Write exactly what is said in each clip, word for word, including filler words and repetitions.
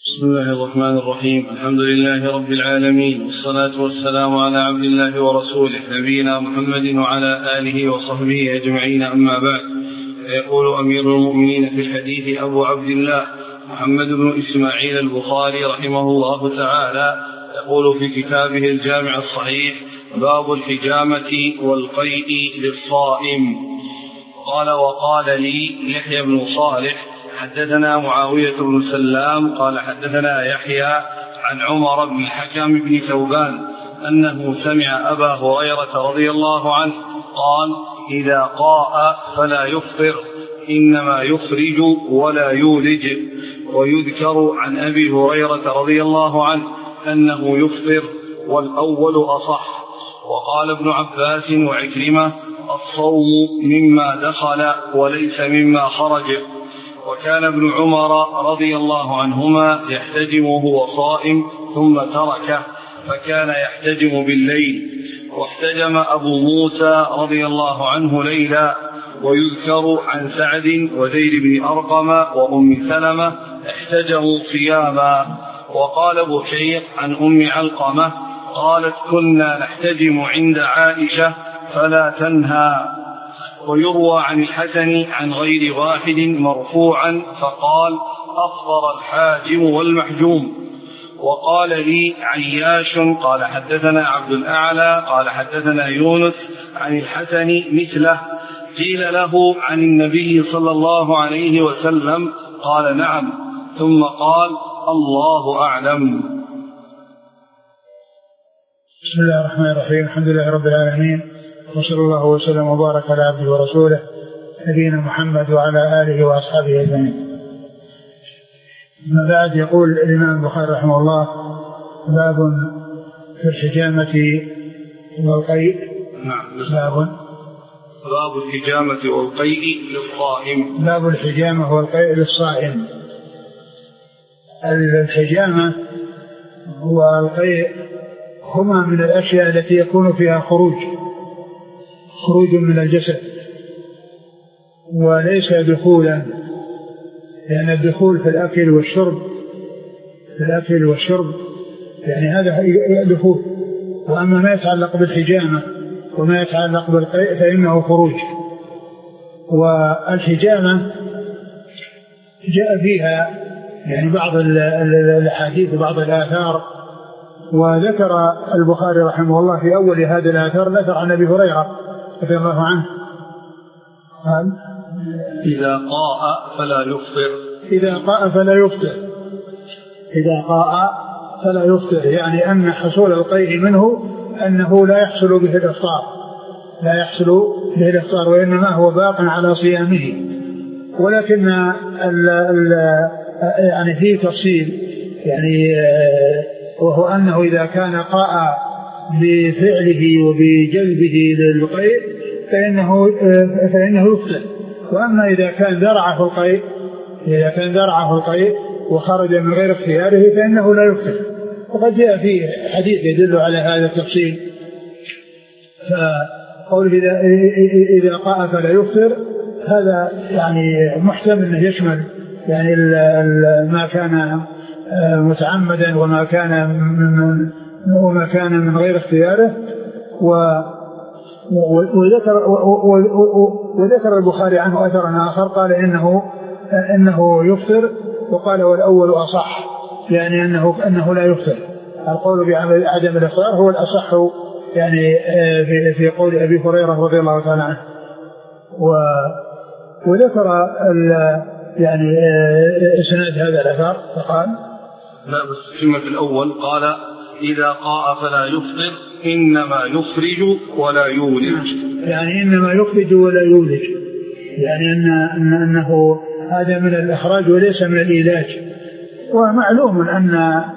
بسم الله الرحمن الرحيم. الحمد لله رب العالمين، والصلاة والسلام على عبد الله ورسوله نبينا محمد وعلى آله وصحبه أجمعين، أما بعد. يقول أمير المؤمنين في الحديث أبو عبد الله محمد بن إسماعيل البخاري رحمه الله تعالى، يقول في كتابه الجامع الصحيح: باب الحجامة والقيء للصائم. قال: وقال لي يحيى بن صالح حدثنا معاوية بن سلام قال حدثنا يحيى عن عمر بن الحكم بن ثوبان أنه سمع أبا هريرة رضي الله عنه قال: إذا قاء فلا يفطر، إنما يخرج ولا يولج. ويذكر عن أبي هريرة رضي الله عنه أنه يفطر، والأول أصح. وقال ابن عباس وعكرمة: الصوم مما دخل وليس مما خرج. وكان ابن عمر رضي الله عنهما يحتجم وهو صائم ثم تركه، فكان يحتجم بالليل. واحتجم أبو موسى رضي الله عنه ليلا. ويذكر عن سعد وزيد بن أرقم وأم سلمة احتجموا صياما. وقال بشير عن أم علقمة قالت: كنا نحتجم عند عائشة فلا تنهى. ويروى عن الحسن عن غير واحد مرفوعا فقال: أفطر الحاجم والمحجوم. وقال لي عياش قال حدثنا عبد الأعلى قال حدثنا يونس عن الحسن مثله. قيل له عن النبي صلى الله عليه وسلم قال: نعم. ثم قال: الله أعلم. بسم الله الرحمن الرحيم. الحمد لله رب العالمين، وصلى الله وسلم وبارك على عبده ورسوله نبينا محمد وعلى آله وأصحابه أجمعين. ما بعد، يقول الإمام البخاري رحمه الله: باب في الحجامة والقيء. نعم. باب باب الحجامة والقيء للصائم. باب الحجامة والقيء للصائم. الحجامة والقيء هما من الأشياء التي يكون فيها خروج خروج من الجسد، وليس دخولا، لأن الدخول في الأكل والشرب في الأكل والشرب يعني هذا دخول. وأما ما يتعلق بالحجامة وما يتعلق بالقيء فإنه خروج. والحجامة جاء فيها يعني بعض الأحاديث وبعض الآثار، وذكر البخاري رحمه الله في أول هذه الآثار ذكر عن أبي هريرة رضي الله عنه قال: إذا قاء فلا يفطر. إذا قاء فلا يفطر إذا قاء فلا يفطر يعني أن حصول القيء منه أنه لا يحصل به الإفطار لا يحصل به الإفطار وإنما هو باق على صيامه. ولكن ال ال يعني فيه تفصيل، يعني وهو أنه إذا كان قاء بفعله وبجلبه للقيء فإنه فإنه يفطر. وأما إذا كان ذرع في القيء إذا كان ذرع في القيء وخرج من غير اختياره فإنه لا يفطر. وقد جاء فيه حديث يدل على هذا التفصيل. فقول إذا إذا قاء فلا يفطر هذا يعني محتمل أنه يشمل يعني ما كان متعمدا وما كان من وما كان من غير اختياره. وذكر وذكر البخاري عنه أثرا آخر قال إنه إنه يفطر، وقال والأول أصح، يعني أنه أنه لا يفطر. القول بعدم الإفطار هو الأصح يعني في في قول أبي هريرة رضي الله تعالى عنه. وذكر يعني إسناد هذا الأثر فقال: لا بس كلمة الأول قال: إذا قاء فلا يفطر، إنما يخرج ولا يولج. يعني إنما يخرج ولا يولج، يعني أن أن أنه هذا من الإخراج وليس من الإيلاج. ومعلوم أن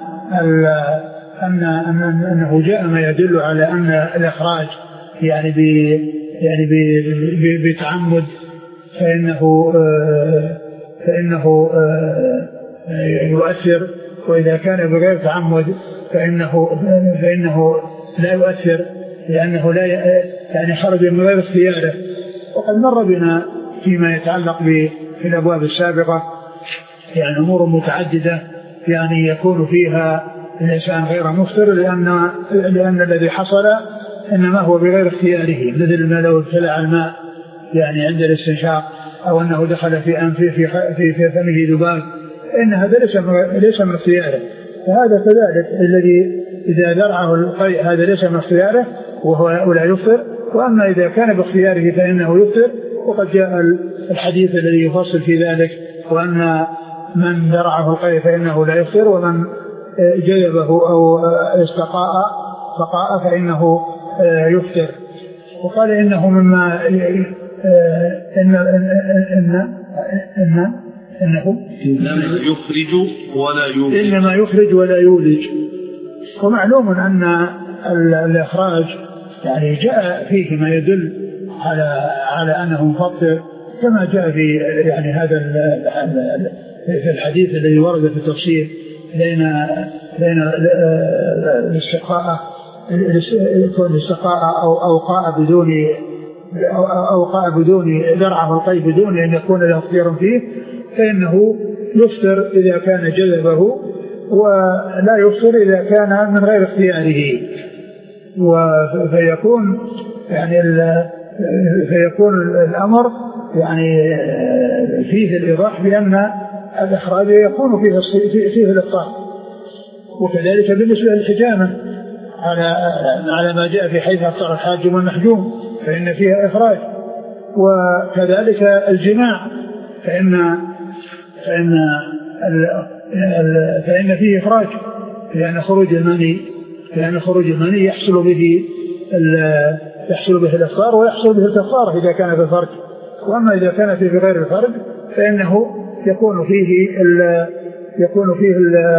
أن أن أنه جاء ما يدل على أن الإخراج يعني ب يعني ب بتعمد فإنه فإنه يؤثر، وإذا كان بغير تعمد فإنه فإنه لا يؤثر، لأنه لا يعني خرج من غير اختياره. وقد مر بنا فيما يتعلق بالأبواب السابقة يعني أمور متعددة يعني يكون فيها الإنسان غير مفطر، لأن, لأن الذي حصل إنما هو بغير اختياره، مثل ما لو ابتلع الماء يعني عند الاستنشاق، أو أنه دخل في أنفه في, في, في فمه ذباب، إن هذا ليس, ليس من اختياره. فهذا كذلك الذي إذا درعه القيء هذا ليس من اختياره وهو لا يفطر، وأما إذا كان باختياره فإنه يفطر. وقد جاء الحديث الذي يفصل في ذلك، وأن من درعه القيء فإنه لا يفطر، ومن جلبه أو استقاء فقاء فإنه يفطر. وقال إنه مما إن إن إن إن إنه إنما يخرج ولا يولج إنما يخرج ولا يولج. ومعلوم أن الإخراج يعني جاء فيه ما يدل على على أنه مفطر، كما جاء في يعني هذا في الحديث الذي ورد في التفسير بين بين الاستقاء يكون الاستقاء أو أوقاء بدون أوقاء بدون درعه القيء بدون أن يكون له اختيار فيه، فإنه يفطر إذا كان جذبه، ولا يفطر إذا كان من غير اختياره. وفيكون يعني فيكون الأمر يعني فيه الإيضاح بأن الإخراج يكون فيه فيه الإفطار. وكذلك بالنسبة للحجامة على على ما جاء في حيث أفطر الحاج والمحجوم فإن فيها إخراج. وكذلك الجماع فإن فإن فإن فيه إخراج، لأن خروج المني لأن خروج المني يحصل به يحصل به الإفطار ويحصل به الكفارة إذا كان في الفرج. وأما إذا كان في غير الفرج فإنه يكون فيه يكون فيه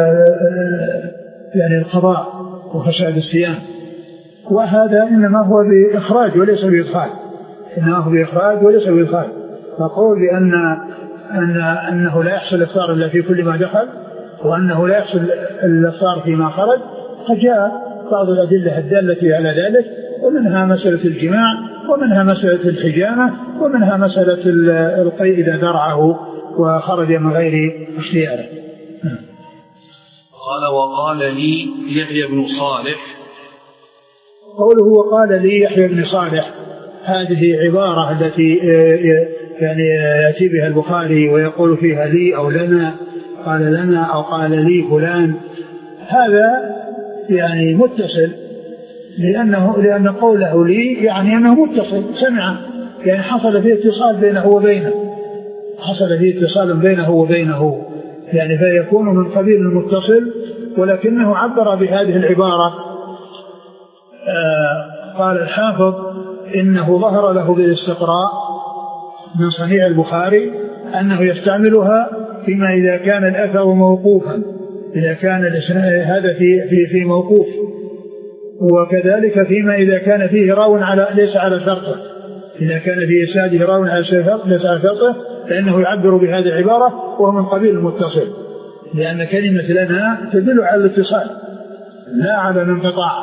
يعني القضاء وفساد الصيام. وهذا إنما هو بإخراج وليس بإدخال، إنما هو بإخراج وليس بإدخال. فقول بأن أن أنه لا يحصل الإفطار إلا في كل ما دخل، وأنه لا يحصل الإفطار فيما خرج، قد جاء بعض الأدلة الدالة على ذلك، ومنها مسألة الجماع، ومنها مسألة الحجامة، ومنها مسألة القيء إذا درعه وخرج من غير اختياره. قال وقال لي يحيى بن صالح. قوله وقال لي يحيى بن صالح هذه عبارة التي يعني يأتي بها البخاري ويقول فيها لي أو لنا، قال لنا أو قال لي فلان، هذا يعني متصل، لأنه لأن قوله لي يعني أنه متصل سمع، يعني حصل فيه اتصال بينه وبينه حصل فيه اتصال بينه وبينه يعني فيكون من قبيل المتصل. ولكنه عبر بهذه العبارة. آه قال الحافظ إنه ظهر له بالاستقراء من صنيع البخاري أنه يستعملها فيما إذا كان الأثر موقوفا، إذا كان هذا في, في, في موقوف، وكذلك فيما إذا كان فيه راو على ليس على شرطه، إذا كان فيه إسناده راو على ليس على شرطه فإنه يعبر بهذه العبارة وهو من قبيل المتصل، لأن كلمة لنا تدل على الاتصال لا على الانقطاع.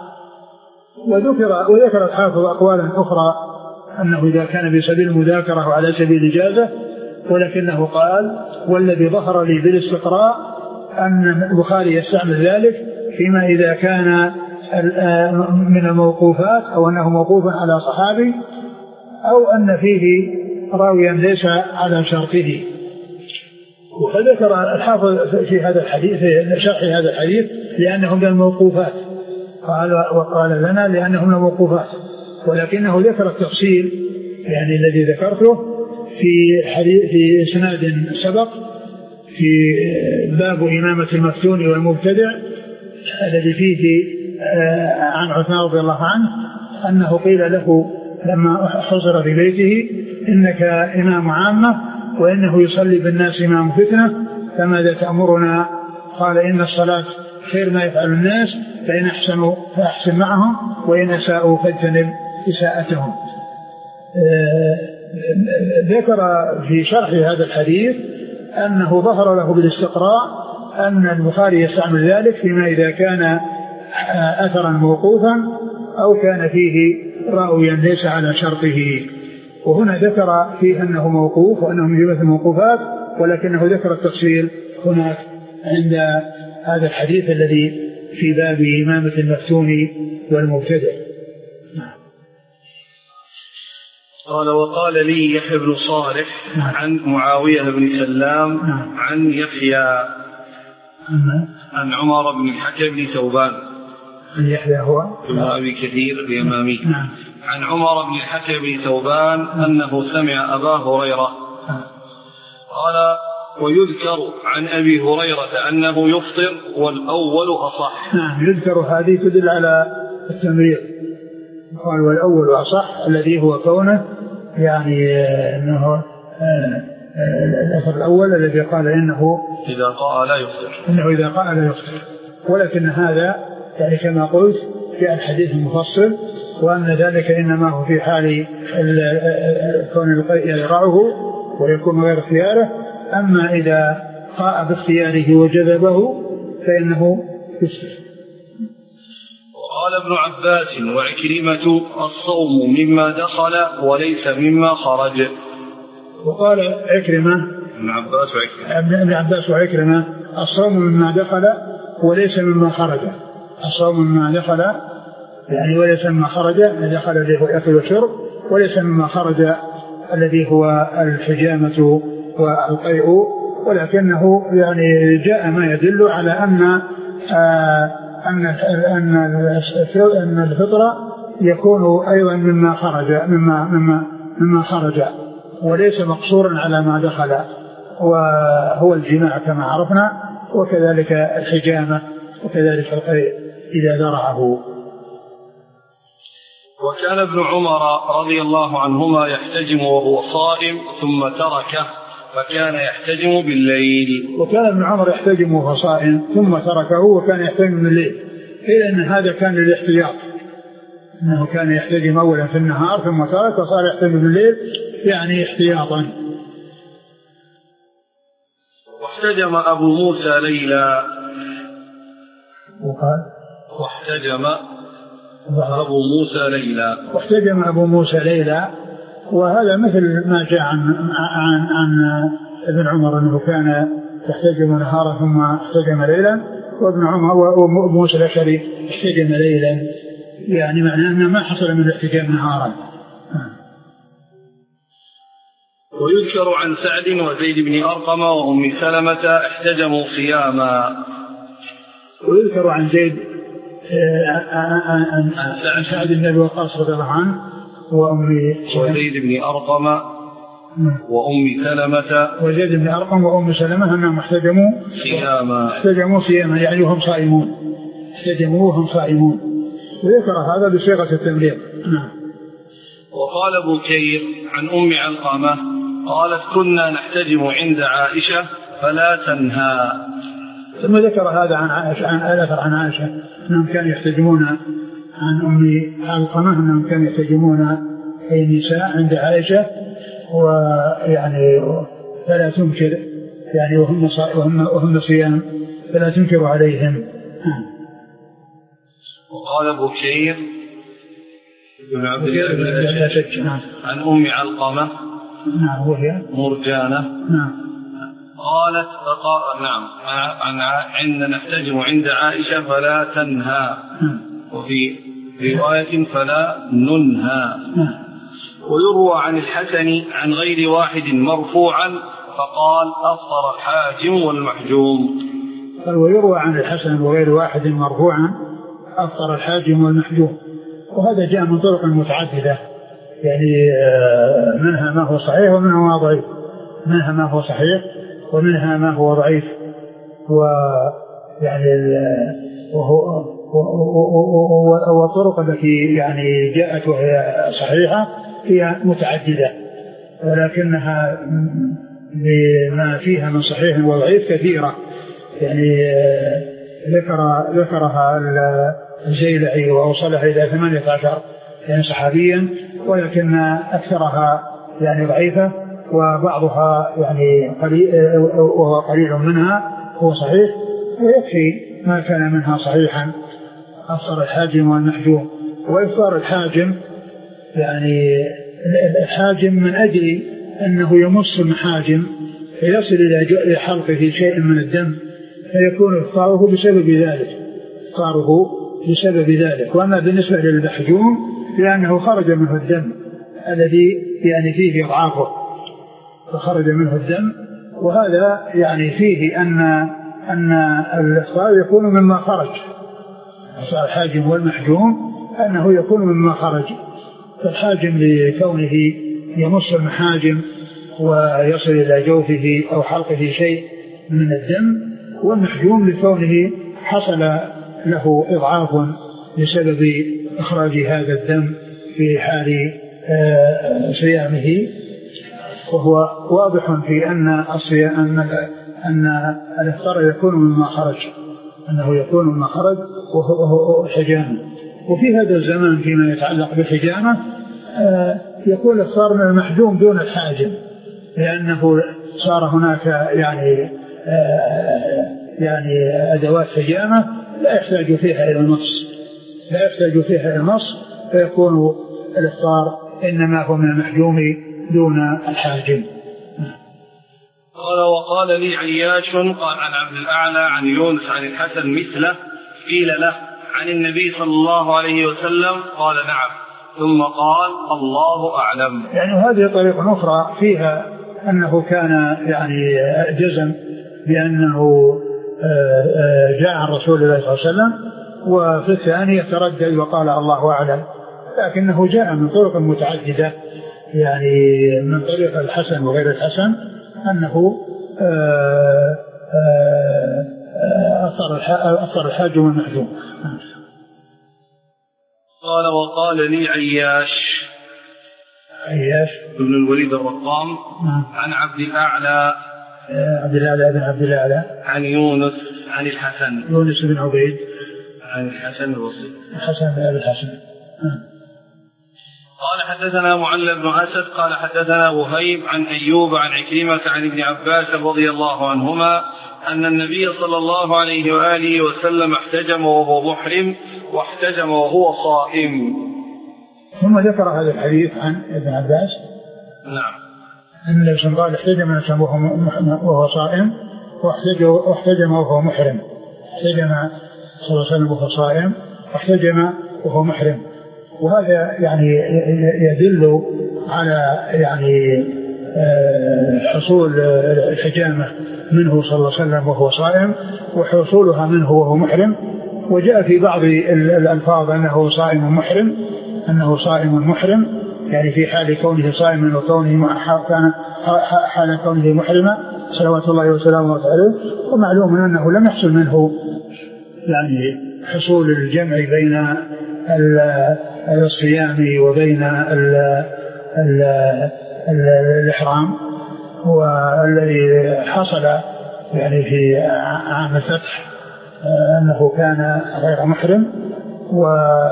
وذكر وذكر الحافظ أقوالا أخرى أنه إذا كان بسبيل المذاكرة وعلى سبيل الإجازة، ولكنه قال والذي ظهر لي بالاستقراء أن البخاري يستعمل ذلك فيما إذا كان من الموقوفات، أو أنه موقوف على صحابي، أو أن فيه راويا ليس على شرطه. وذكر الحافظ في هذا الحديث في شرح هذا الحديث لأنه من الموقوفات، قال وقال لنا لأنه من الموقوفات، ولكنه ذكر التفصيل يعني الذي ذكرته في حديث في إسناد سبق في باب إمامة المفتون والمبتدع الذي فيه عن عثمان رضي الله عنه أنه قيل له لما حضر في بيته إنك إمام عامة وإنه يصلي بالناس إمام فتنة فماذا تأمرنا؟ قال إن الصلاة خير ما يفعل الناس، فإن أحسنوا فأحسن معهم وإن أساءوا فاجتنب إساءتهم. ذكر في شرح هذا الحديث أنه ظهر له بالاستقراء أن البخاري يستعمل ذلك فيما إذا كان أثرا موقوفا أو كان فيه راويا ليس على شرطه. وهنا ذكر فيه أنه موقوف وأنه من جملة الموقوفات، ولكنه ذكر التفصيل هناك عند هذا الحديث الذي في باب إمامة المفتون والمبتدع. قال وقال لي يحيى بن صالح عن معاوية بن سلام عن يحيى عن عمر بن الحكم بن ثوبان يحيى هو ابن أبي كثير اليمامي عن عمر بن الحكم بن ثوبان أنه سمع أبا هريرة قال ويذكر عن أبي هريرة أنه يفطر والأول أصح. نعم يذكر هذه تدل على التمريض. قال والأول أصح الذي هو كونه يعني أنه الأثر الأول الذي قال إنه إذا قال لا يفطر إنه إذا قال لا يفطر. ولكن هذا يعني كما قلت في الحديث المفصل وأن ذلك إنما هو في حال كون القيء يرعه ويكون غير اختياره. أما إذا قاء باختياره وجذبه فإنه يفطر. وقال ابن عباس وعكرمة الصوم مما دخل وليس مما خرج. وقال عكرمة ابن عباس وعكرمة ابن عباس وعكرمة الصوم مما دخل وليس مما خرج. الصوم مما دخل يعني وليس مما خرج دخل الذي هو أكل وشرب وليس مما خرج الذي هو الحجامة والقيء. ولكنه يعني جاء ما يدل على أن آه أن أن أن الفطرة يكون أيضا مما خرج مما مما مما خرج وليس مقصورا على ما دخل وهو الجماع كما عرفنا وكذلك الحجامة وكذلك القيء إذا ذرعه. وكان ابن عمر رضي الله عنهما يحتجم وهو صائم ثم تركه فكان يحتجم بالليل. وكان ابن عمر يحتجم وهو صائم ثم تركه وكان يحتجم بالليل. إلا أن هذا كان للاحتياط أنه كان يحتجم أولا في النهار ثم ترك وصار يحتجم بالليل يعني احتياطا. واحتجم أبو موسى ليلا وقال واحتجم أبو موسى ليلا واحتجم أبو موسى ليلا. وهذا مثل ما جاء عن, عن, عن ابن عمر أنه كان يحتجم نهارا ثم احتجم ليلا وابن عمر وموسى الأشعري احتجم ليلا يعني معناه أنه ما حصل من الاحتجام نهارا. ويذكر عن سعد وزيد بن أرقم وأم سلمة احتجموا صياما. ويذكر عن زيد عن سعد بن أبي وقاص رضي الله عنه وأم وزيد بن أرقم وأم سلمة وزيد بن أرقم وأم سلمة أنهم احتجموا صياما احتجموا صياما يعني وهم صائمون احتجموا وهم صائمون. وذكر هذا بصيغة التمريض. نعم. وقال أبو كير عن أم علقمة قالت كنا نحتجم عند عائشة فلا تنهى. ثم ذكر هذا عن عائشة عن آلاف عن عائشة أنهم كانوا يحتجمون عن أم علقمة أنهم كانوا يحتجمون أي النساء عند عائشة ويعني فلا تنكر يعني وهم وهم وهم صيام فلا تنكر عليهم. وقال أبو كير بن عبد الله بن الأشج عن أم علقمة نعم وهي مرجانة نعم قالت فقال نعم عن عند نحتجم عند عائشة فلا تنهى وفي رواية فلا ننهى. ويروى عن الحسن عن غير واحد مرفوعا فقال أفطر الحاجم والمحجوم. ويروى عن الحسن وغير واحد مرفوعا أفطر الحاجم والمحجوم. وهذا جاء من طرق متعددة يعني منها ما هو صحيح ومنها ما هو ضعيف منها ما هو صحيح ومنها ما هو ضعيف. ويعني وهو والطرق التي يعني جاءت وهي صحيحة هي متعددة ولكنها بما فيها من صحيح وضعيف كثيرة. يعني ذكر ذكرها الزيلعي وأوصلها إلى ثمانية عشر يعني صحابيا ولكن أكثرها يعني ضعيفة وبعضها يعني قليل وهو قليل منها هو صحيح ويكفي ما كان منها صحيحا. أفطر الحاجم والمحجوم. وإفطار الحاجم يعني الحاجم من أجل أنه يمص المحاجم فيصل إلى حلقه شيء من الدم فيكون إفطاره بسبب ذلك إفطاره بسبب ذلك. وأما بالنسبة للمحجوم لأنه خرج منه الدم الذي يعني فيه إضعافه، فخرج منه الدم، وهذا يعني فيه أن أن الإفطار يكون مما خرج، الحاجم والمحجوم أنه يكون مما خرج. فالحاجم لكونه يمص المحاجم ويصل إلى جوفه أو حلقه شيء من الدم، والمحجوم لكونه حصل له إضعاف بسبب إخراج هذا الدم في حال صيامه. وهو واضح في أن أن أن الإفطار يكون مما خرج، أنه يكون مما خرج وهو حجامة. وفي هذا الزمان فيما يتعلق بالحجامة يكون الإفطار من المحجوم دون الحاجم، لأنه صار هناك يعني يعني أدوات حجامة لا يحتاج فيها إلى النص لا يحتاج فيها إلى النص فيكون الإفطار إنما هو من المحجوم دون الحاجم. قال وقال لي عياش قال عن عبد الأعلى عن يونس عن الحسن مثله قيل له عن النبي صلى الله عليه وسلم قال نعم، ثم قال الله أعلم. يعني هذه طريقة أخرى فيها أنه كان يعني جزم بأنه جاء عن رسول الله صلى الله عليه وسلم، وفي الثاني يتردد وقال الله أعلم، لكنه جاء من طرق متعددة يعني من طريق الحسن وغير الحسن أنه أفطر الحاج والمحجوم. قال وقال لي عياش عياش ابن الوليد الرقام عن عبد الأعلى عبد الأعلى بن عبد الأعلى عن يونس عن الحسن يونس بن عبيد عن الحسن البصري الحسن بن أبي الحسن. قال حدثنا معل بن أسد قال حدثنا وهيب عن أيوب عن عكرمة عن ابن عباس رضي الله عنهما أن النبي صلى الله عليه وآله وسلم احتجم وهو محرم واحتجم وهو صائم. ثم ذكر هذا الحديث عن ابن عباس نعم أن النبي صلى الله عليه وسلم احتجم وهو صائم واحتجم وهو محرم. احتجم صلى الله عليه وسلم وهو صائم واحتجم وهو محرم، وهذا يعني يدل على يعني حصول الحجامة منه صلى الله عليه وسلم وهو صائم وحصولها منه وهو محرم. وجاء في بعض الألفاظ أنه صائم محرم أنه صائم محرم يعني في حال كونه صائما وكونه كان حال كونه محرما صلوات الله وسلامه عليه. ومعلوم أنه لم يحصل منه يعني حصول الجمع بين الصيام وبين ال ال ال الإحرام، والذي حصل يعني في عام الفتح أنه كان غير محرم، و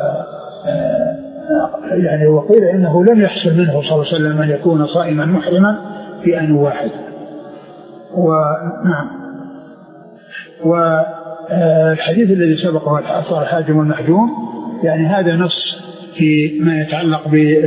يعني وقيل إنه لم يحصل منه صلى الله عليه وسلم أن يكون صائما محرما في آن واحد. ونعم والحديث الذي سبقه الأفطار الحاجم والمحجوم يعني هذا نص في ما يتعلق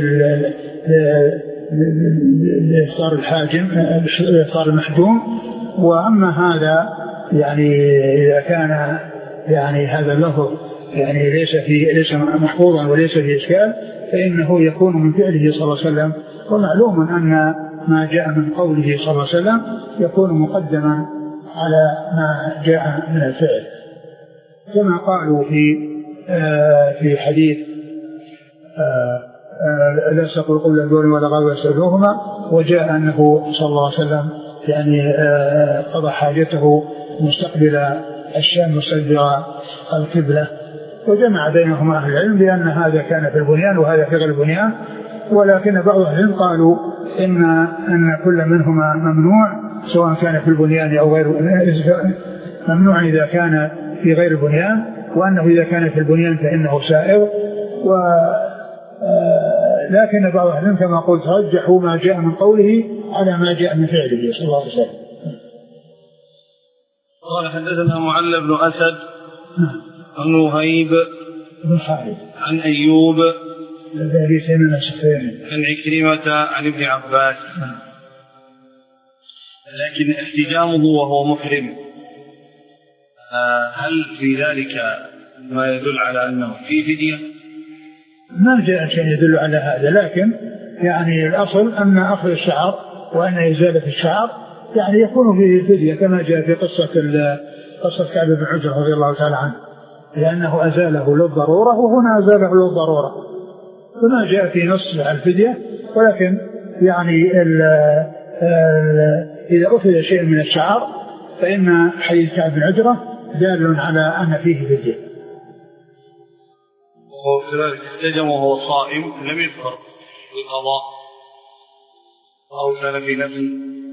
بإفطار الحاجم إفطار المحجوم. وأما هذا يعني إذا كان يعني هذا اللفظ يعني ليس في ليس محفوظا وليس في إشكال فإنه يكون من فعله صلى الله عليه وسلم. ومعلوم أن ما جاء من قوله صلى الله عليه وسلم يكون مقدما على ما جاء من الفعل، كما قالوا في آه في حديث آه آه لا تقل قول الدول ولا غاب يسألوهما، وجاء أنه صلى الله عليه وسلم يعني آه قضى حاجته مستقبل الشام مستدبر القبلة. وجمع بينهما أهل العلم لأن هذا كان في البنيان وهذا في غير البنيان، ولكن بعض أهل العلم قالوا إن أن كل منهما ممنوع سواء كان في البنيان أو غير ممنوع إذا كان في غير البنيان، وأنه إذا كان في البنيان فإنه سائغ. و لكن بعض أهل العلم كما قلت رجحوا ما جاء من قوله على ما جاء من فعله صلى الله عليه وسلم. قال حدثنا معل بن أسد عن وهيب بن حارث عن أيوب عن عكرمة عن ابن عباس، لكن احتجامه وهو محرم هل في ذلك ما يدل على أنه في فدية؟ ما جاء شيء يدل على هذا، لكن يعني الأصل أن أخذ الشعر وأن إزالة الشعر يعني يكون فيه فدية، كما جاء في قصة قصة كعب بن عجرة رضي الله تعالى عنه، لأنه أزاله للضرورة وهنا أزاله للضرورة، فما جاء في نص الفدية. ولكن يعني ال ال إذا أخذ شيء من الشعر فإن حديث كعب بن عجرة دال على أن فيه فدية. وكذلك احتجم وهو صائم لم يذكر القضاء أو كان في نفل.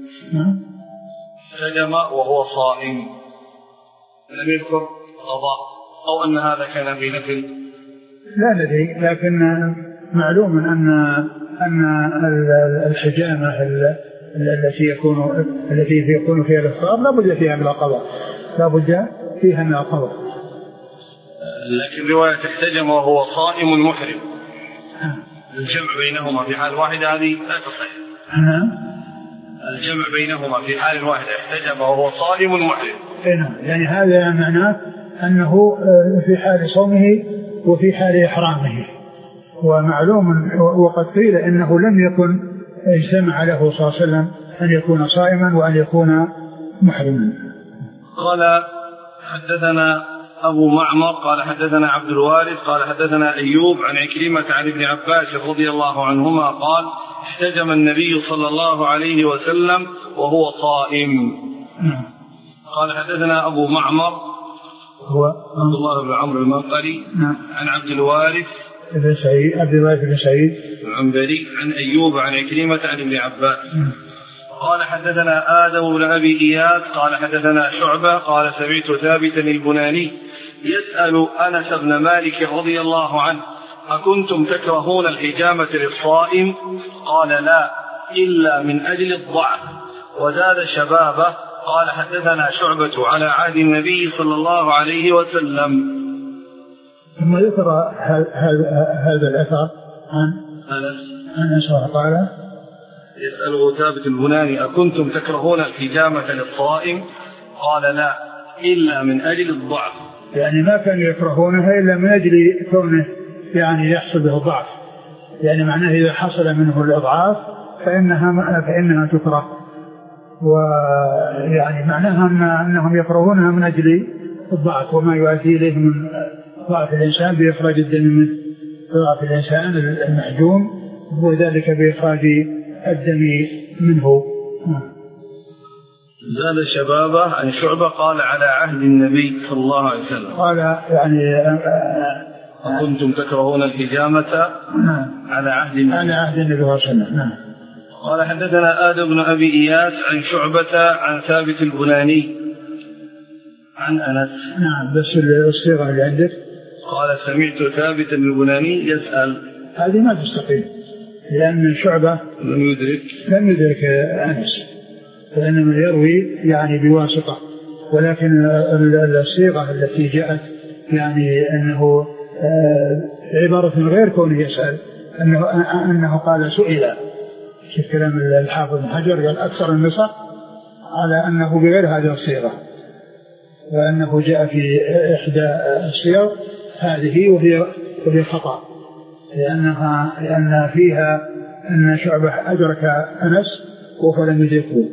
احتجم وهو صائم لم يذكر القضاء أو أن هذا كان في نفل. لا ندري، لكن معلوم أن أن الحجامة التي يكون التي يكون فيها الإفطار لا بد فيها من القضاء، لا بد فيها من القضاء. لكن رواية احتجم وهو صائم محرم الجمع بينهما في حال واحدة هذه لا تصح. الجمع بينهما في حال واحدة احتجم وهو صائم محرم، يعني هذا معناه أنه في حال صومه وفي حال إحرامه. ومعلوم وقد قيل إنه لم يكن اجتمع له صلى الله عليه وسلم أن يكون صائما وأن يكون محرما. قال حدثنا أبو معمر قال حدثنا عبد الوارث قال حدثنا أيوب عن عكرمة عن ابن عباس رضي الله عنهما قال احتجم النبي صلى الله عليه وسلم وهو صائم. قال حدثنا أبو معمر هو عبد الله بن عمرو المنقري عن عبد الوارث بن سعيد عبد الوارث بن سعيد العنبري عن أيوب عن عكرمة عن ابن عباس قال حدثنا آدم بن أبي إياس قال حدثنا شعبة قال سمعت ثابتا البناني يسأل أنس بن مالك رضي الله عنه أكنتم تكرهون الحجامة للصائم؟ قال لا إلا من أجل الضعف وزاد شبابه. قال حدثنا شعبة على عهد النبي صلى الله عليه وسلم. ثم ذكر هذا الأثر عن أنس قال يسأله ثابت البناني أكنتم تكرهون الحجامة للصائم؟ قال لا إلا من أجل الضعف، يعني ما كانوا يكرهونها إلا من أجل كونه يعني يحصل به الضعف، يعني معناه إذا حصل منه الإضعاف فإنها فإنها تكره، ويعني معناها أن أنهم يكرهونها من أجل الضعف وما يؤدي إليه من ضعف الإنسان بإخراج الدم منه، ضعف الإنسان المحجوم وذلك بإخراج الدم منه. زاد شبابه عن شعبة قال على عهد النبي صلى الله عليه وسلم قال يعني كنتم تكرهون الحجامة على عهد النبي على عهد النبي صلى الله عليه وسلم. قال حدثنا آدم بن أبي إياس عن شعبة عن ثابت البناني عن أنس. نعم بس الصيغة اللي عندك قال سمعت ثابت البناني يسأل، هذه ما تستقيم لأن شعبة لم يدرك لم يدرك أنس فإنما يروي يعني بواسطة، ولكن الصيغة التي جاءت يعني أنه عبارة غير كونه يسأل أنه, أنه قال سئل، شوف كلام الحافظ بن حجر قال أكثر النسخ على أنه بغير هذه الصيغة، وأنه جاء في إحدى الصيغ هذه وهي وهي خطأ، لأنها لأن فيها أن شعبة أدرك أنس وهو لم يدركه.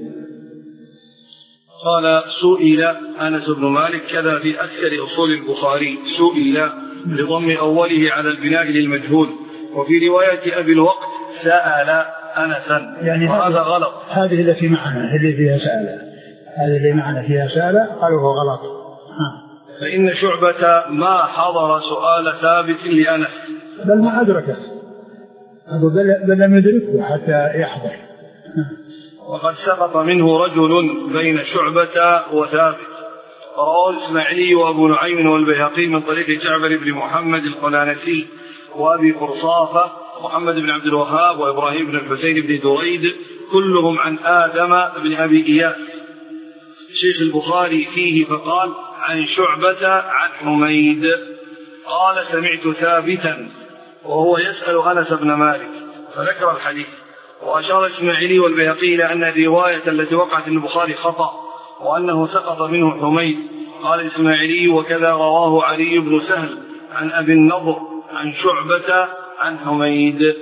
قال سئل أنس بن مالك كذا في أكثر أصول البخاري، سئل بضم أوله على البناء للمجهول، وفي رواية أبي الوقت سأل أنسا، يعني وهذا غلط. هذه التي معنا اللي فيها سأل، هذه اللي معنا فيها سأل قالوا هو غلط. ها. فإن شعبة ما حضر سؤال ثابت لأنس بل ما أدركه، بل لم يدركه حتى يحضر. وقد سقط منه رجل بين شعبة وثابت، رواه الإسماعيلي وأبو نعيم والبيهقي من طريق جعفر بن محمد القلانسي وأبي قرصافة محمد بن عبد الوهاب وإبراهيم بن الحسين بن دريد كلهم عن آدم بن أبي إياس. شيخ البخاري فيه فقال عن شعبة عن حميد قال سمعت ثابتا وهو يسأل أنس بن مالك فذكر الحديث. وأشار الإسماعيلي والبيهقي إلى أن الرواية التي وقعت البخاري خطأ وأنه سقط منه حميد، قال الإسماعيلي وكذا رواه علي بن سهل عن أبي النضر عن شعبة عن حميد.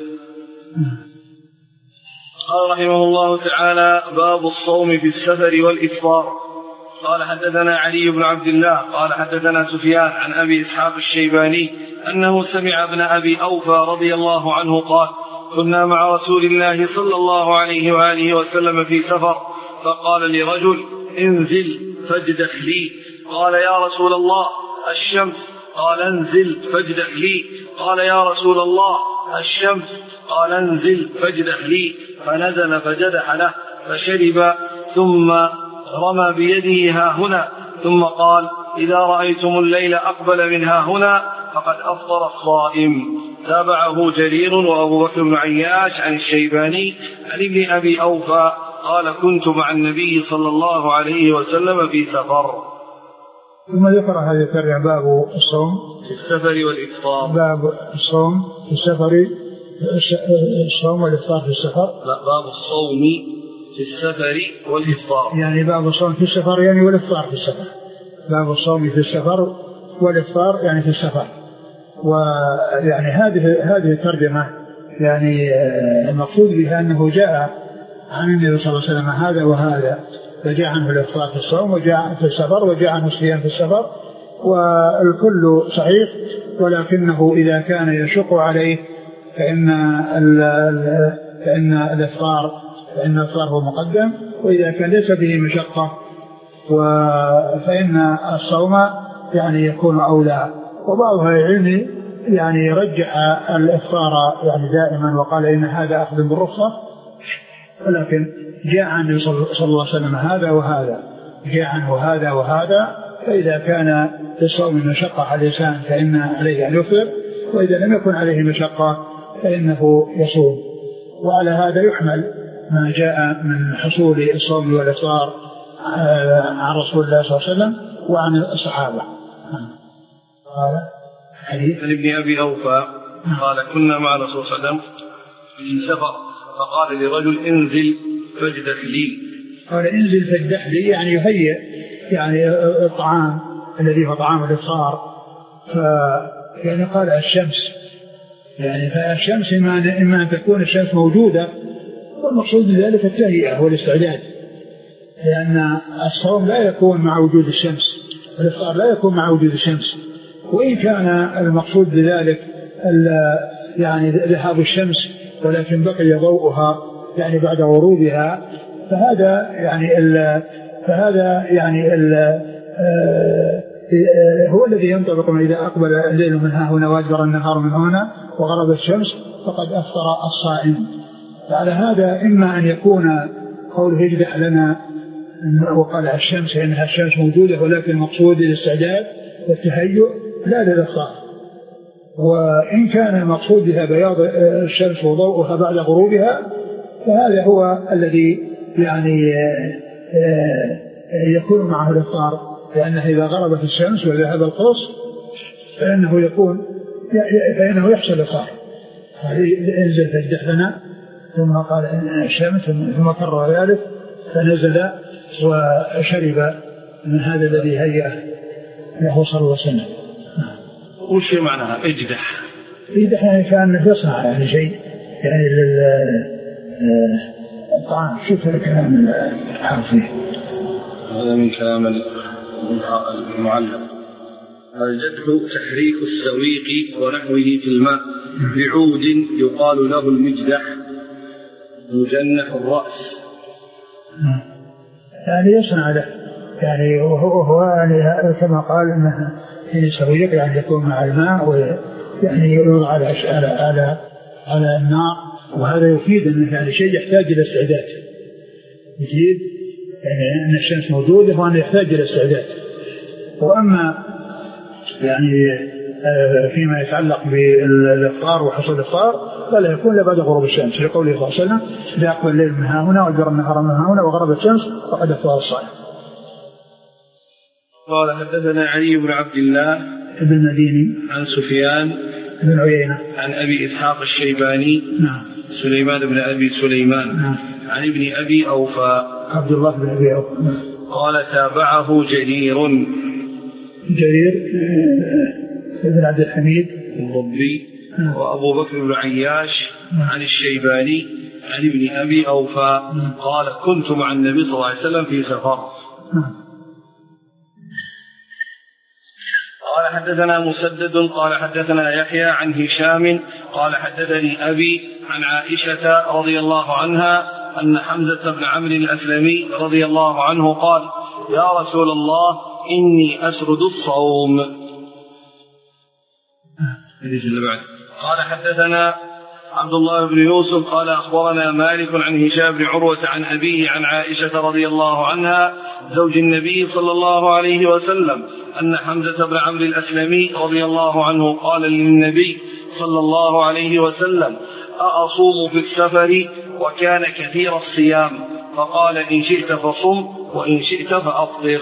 قال رحمه الله تعالى باب الصوم في السفر والإفطار. قال حدثنا علي بن عبد الله قال حدثنا سفيان عن أبي إسحاق الشيباني أنه سمع ابن أبي أوفى رضي الله عنه قال كنا مع رسول الله صلى الله عليه وآله وسلم في سفر فقال لرجل انزل فاجدح لي. قال يا رسول الله الشمس. قال انزل فاجدح لي. قال يا رسول الله الشمس. قال انزل فاجدح لي. فنزل فجدح له فشرب ثم رمى بيده ها هنا ثم قال إذا رأيتم الليل أقبل من ها هنا فقد أفطر الصائم. تابعه جرير وأبو بكر بن عياش عن الشيباني عن ابن أبي أوفى قال كنت مع النبي صلى الله عليه وسلم في سفر. ثم ذكر هذا الترجمة باب الصوم في السفر والإفطار. باب الصوم في السفر الصوم والإفطار في السفر. لا باب الصوم في السفر والإفطار يعني باب الصوم في السفر يعني والإفطار في السفر. باب الصوم في السفر والإفطار يعني في السفر. ويعني هذه هذه الترجمة يعني المقصود بها أنه جاء عن النبي صلى الله عليه وسلم هذا وهذا فجاء عنه الإفطار في الصوم وجاء في السفر وجاء عنه الصيام في السفر والكل صحيح ولكنه إذا كان يشق عليه فإن فإن الإفطار فإن الإفطار هو مقدم وإذا كان ليس به مشقة فإن الصوم يعني يكون أولى. وبعض أهل العلم يعني يرجح الإفطار يعني دائما وقال إن هذا أخذ بالرخصة ولكن جاء عنه صلى الله عليه وسلم هذا وهذا جاء عنه هذا وهذا فإذا كان للصوم مشقة على الإنسان فإن عليه أن يفطر وإذا لم يكن عليه مشقة فإنه يصوم. وعلى هذا يحمل ما جاء من حصول الصوم والإفطار عن رسول الله صلى الله عليه وسلم وعن الصحابة. قال حديث عن ابن أبي أوفى قال كنا مع رسول الله صلى الله عليه وسلم في سفر فقال لرجل انزل فاجدح لي. قال انزل فاجدح لي يعني يهيئ يعني الطعام الذي هو طعام الإفطار. يعني قال الشمس يعني فالشمس إما أن تكون الشمس موجودة والمقصود بذلك التهيئة والاستعداد لأن الصوم لا يكون مع وجود الشمس والإفطار لا يكون مع وجود الشمس. وإن كان المقصود بذلك يعني ذهاب الشمس ولكن بقي ضوءها يعني بعد غروبها فهذا يعني ال فهذا يعني ال هو الذي ينطبق إذا أقبل الليل من ها هنا وأدبر النهار من هنا وغرب الشمس فقد أفطر الصائم. فعلى هذا إما أن يكون قوله يجدح لنا وقال الشمس إنها الشمس موجودة ولكن المقصود الاستعداد والتهيؤ لا للإفطار. وإن كان المقصود بها بياض الشمس وضوءها بعد غروبها فهذا هو الذي يعني يكون معه الإفطار لأنه إذا غربت الشمس وذهب القرص فإنه يكون فإنه يحصل الإفطار. انزل فاجدح لنا ثم قال الشمس ثم كرر ذلك فنزل وشرب من هذا الذي هيأ له صلى الله عليه وسلم. وش معناها اجدح؟ اجدح يعني كان يصنع يعني شيء يعني للطعام. شوف الكلام الحرفي هذا من كلام المعلم. الجدح تحريك السويق ونحوه في الماء بعود يقال له المجدح مجنح الرأس يعني يصنع له يعني وهو يعني كما قال انه يعني سويق يعني يكون مع الماء ويعني يوضع على على على على النار وهذا يفيد انه يعني شيء يحتاج الى استعداد يفيد يعني ان الشمس موجوده وانه يحتاج الى استعداد. واما يعني فيما يتعلق بالإفطار وحصول الإفطار فلا يكون إلا بعد غروب الشمس لقوله صلى الله عليه وسلم إذا أقبل الليل من ها هنا وأدبر النهار من ها هنا وغرب الشمس فقد أفطر الصائم. قال حدثنا علي بن عبد الله ابن المديني عن سفيان بن عيينة عن أبي إسحاق الشيباني نعم سليمان بن أبي سليمان نعم عن ابن أبي أوفى عبد الله بن أبي أوفى قال تابعه جرير جرير بن عبد الحميد الضبي، وأبو بكر بن عياش عن الشيباني عن ابن أبي أوفى قال كنت مع النبي صلى الله عليه وسلم في سفر. قال حدثنا مسدد قال حدثنا يحيى عن هشام قال حدثني أبي عن عائشة رضي الله عنها أن حمزة بن عمرو الأسلمي رضي الله عنه قال يا رسول الله إني أسرد الصوم. قال حدثنا عبد الله بن يوسف قال أخبرنا مالك عن هشام بن عروة عن أبيه عن عائشة رضي الله عنها زوج النبي صلى الله عليه وسلم أن حمزة بن عمرو الأسلمي رضي الله عنه قال للنبي صلى الله عليه وسلم أأصوم في السفر وكان كثير الصيام فقال إن شئت فصم وإن شئت فأفطر.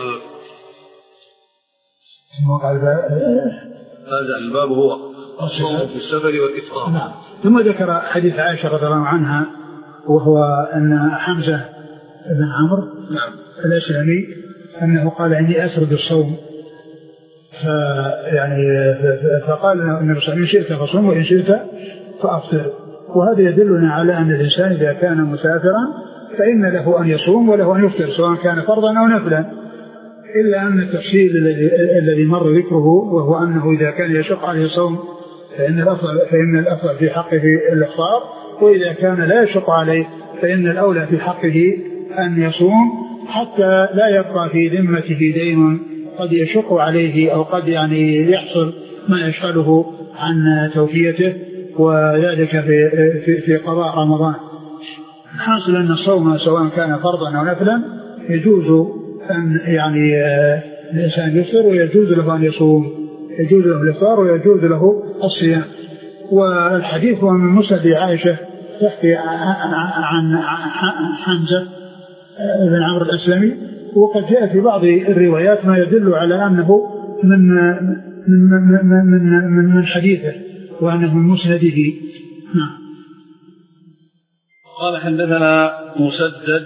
هذا الباب هو الصوم في السفر والإفطار. نعم. ثم ذكر حديث عائشة رضي الله عنها وهو أن حمزة بن عمرو نعم. الأسلمي أنه قال إني أسرد الصوم يعني فقال النبي صلى الله عليه وسلم إن شئت فصم وإن شئت فأفطر. وهذا يدلنا على أن الإنسان إذا كان مسافرا فإن له أن يصوم وله أن يفطر سواء كان فرضا أو نفلا، إلا أن التفصيل الذي مر ذكره وهو أنه إذا كان يشق عليه صوم فإن الأفضل فإن الأفضل في حقه الإفطار، وإذا كان لا يشق عليه فإن الأولى في حقه أن يصوم حتى لا يبقى في ذمته دين قد يشق عليه أو قد يعني يحصل ما يشغله عن توفيته، وذلك في في, في قضاء رمضان. حاصل أن الصوم سواء كان فرضا أو نفلا يجوز أن يعني الإنسان يفطر ويجوز له أن يصوم، يجوز له الإفطار ويجوز له الصيام. والحديث هو من مسند عائشة تحكي عن حمزة بن عمرو الأسلمي، وقد جاء في بعض الروايات ما يدل على أنه من من من من من, من حديثه وأنه من مسنده. نعم. قال حدثنا مسدد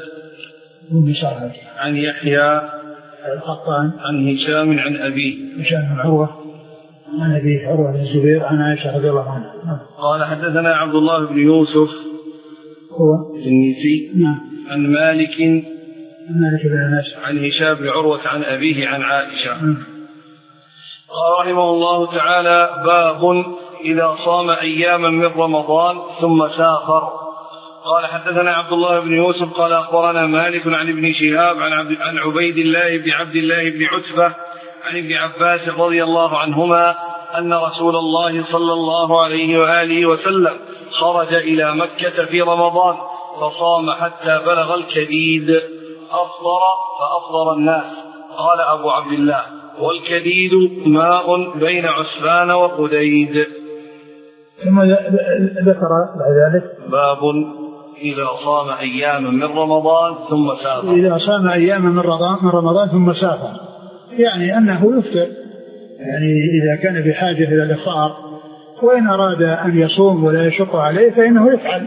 عن يحيى القطان عن هشام عن أبيه هشام بن عروة عن أبيه عروة بن الزبير عن عائشة رضي الله عنها. قال حدثنا عبد الله بن يوسف هو التنيسي نعم عن مالك مالك بن أنس عن هشام بن عروة عن أبيه عن عائشة. قال رحمه الله تعالى باب إذا صام أياما من رمضان ثم سافر. قال حدثنا عبد الله بن يوسف قال أخبرنا مالك عن ابن شهاب عن, عن عبيد الله بن عبد الله بن عتبة عن ابن عباس رضي الله عنهما أن رسول الله صلى الله عليه وآله وسلم خرج إلى مكة في رمضان فصام حتى بلغ الكديد أفطر فأفطر الناس. قال أبو عبد الله والكديد ماء بين عسفان وقديد. ثم ذكر بعد ذلك باب إذا صام أياما من رمضان ثم سافر. إذا صام أياما من رمضان من رمضان ثم سافر يعني أنه يفطر، يعني إذا كان بحاجة إلى الإفطار وإن أراد أن يصوم ولا يشق عليه فإنه يفعل.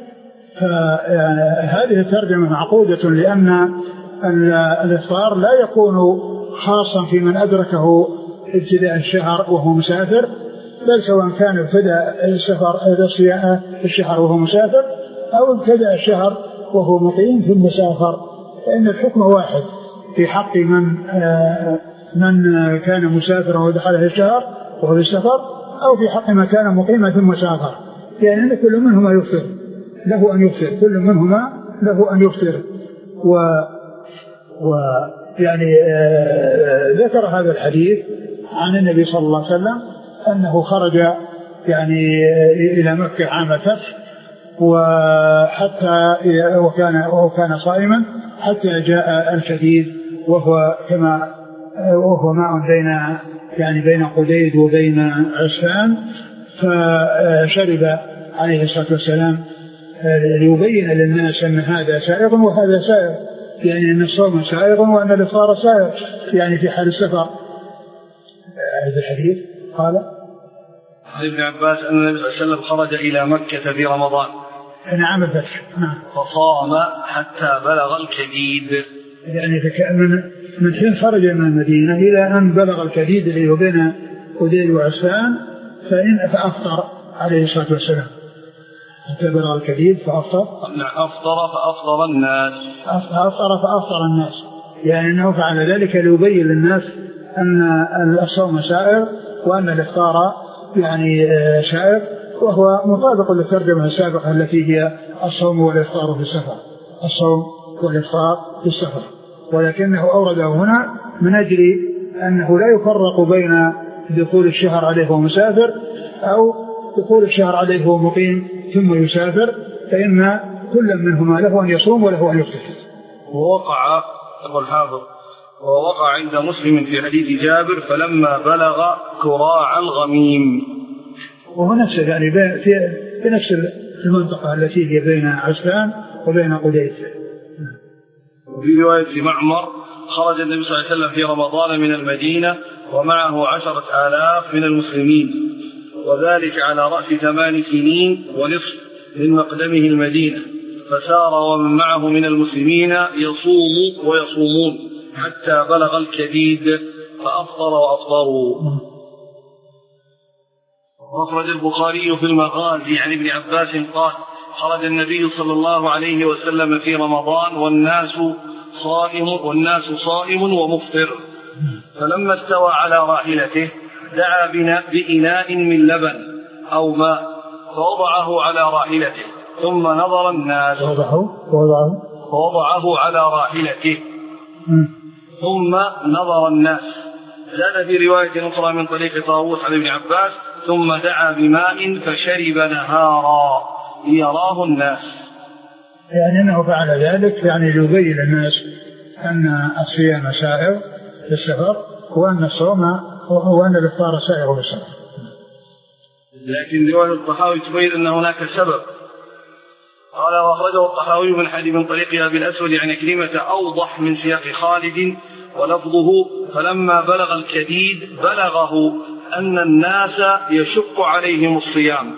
فهذه الترجمة معقودة لأن الإفطار لا يكون خاصا في من أدركه ابتداء الشهر وهو مسافر، بل سواء كان ابتدأ السفر الشهر وهو مسافر أو ابتدأ الشهر وهو مقيم ثم سافر، فإن الحكم واحد في حق من من كان مسافرا ودخله الشهر وهو في السفر، أو في حق من كان مقيما ثم سافر، يعني أن كل منهما يفطر له أن يفطر كل منهما له أن يفطر. و ويعني ذكر هذا الحديث عن النبي صلى الله عليه وسلم أنه خرج يعني إلى مكة عام الفتح وحتى وكان وكان صائما حتى جاء الكديد وهو كما وهو ماء بين يعني بين قديد وبين عسفان، فشرب عليه الصلاة والسلام ليبين للناس أن هذا سائغ وهذا سائغ، يعني أن الصوم سائغ وأن الإفطار سائغ يعني في حال السفر. هذا الحديث قال عن ابن عباس أن النبي صلى الله عليه وسلم خرج إلى مكة في رمضان نعم الفتح نعم فصام حتى بلغ الكديد، يعني من من حين خرج من المدينة إلى أن بلغ الكديد الذي بين قديد وعسفان فإن فأفطر عليه الصلاة والسلام. حتى بلغ الكديد فأفطر أفطر فأفطر الناس أفطر فأفطر الناس يعني أنه فعل ذلك ليبين للناس أن الصوم سائر وأن الإفطار يعني سائر، وهو مطابق للترجمة السابقة التي هي الصوم والإفطار في السفر، الصوم والإفطار في السفر، ولكنه أورده هنا من أجل أنه لا يفرق بين دخول الشهر عليه ومسافر أو دخول الشهر عليه ومقيم ثم يسافر، فإن كل منهما له أن يصوم وله أن يفطر. ووقع أبو الحافظ ووقع عند مسلم في حديث جابر فلما بلغ كراع الغميم، وهو نفس يعني في نفس المنطقة التي هي بين عسفان وبين قديد. وفي رواية معمر خرج النبي صلى الله عليه وسلم في رمضان من المدينة ومعه عشرة آلاف من المسلمين، وذلك على رأس ثمان سنين ونصف من مقدمه المدينة، فسار ومن معه من المسلمين يصوم ويصومون حتى بلغ الكديد فأفطر وأفطروا. أخرج البخاري في المغازي عن ابن عباس قال خرج النبي صلى الله عليه وسلم في رمضان والناس صائم والناس صائم ومفطر، فلما استوى على راحلته دعا بإناء من لبن أو ماء فوضعه على راحلته ثم نظر الناس ووضعه على راحلته ثم نظر الناس. زاد في رواية أخرى من طريق طاووس عن ابن عباس ثم دعا بماء فشرب نهارا ليراه الناس، يعني أنه فعل ذلك يعني ليبين للناس أن الصيام سائر في السفر وأن الصوم وأن الإفطار سائر في السفر. لكن رواية الطحاوي تبين أن هناك سبب. قال وأخرجه الطحاوي من حديث من طريق أبي الأسود عن كلمة أوضح من سياق خالد ولفظه فلما بلغ الكديد بلغه أن الناس يشق عليهم الصيام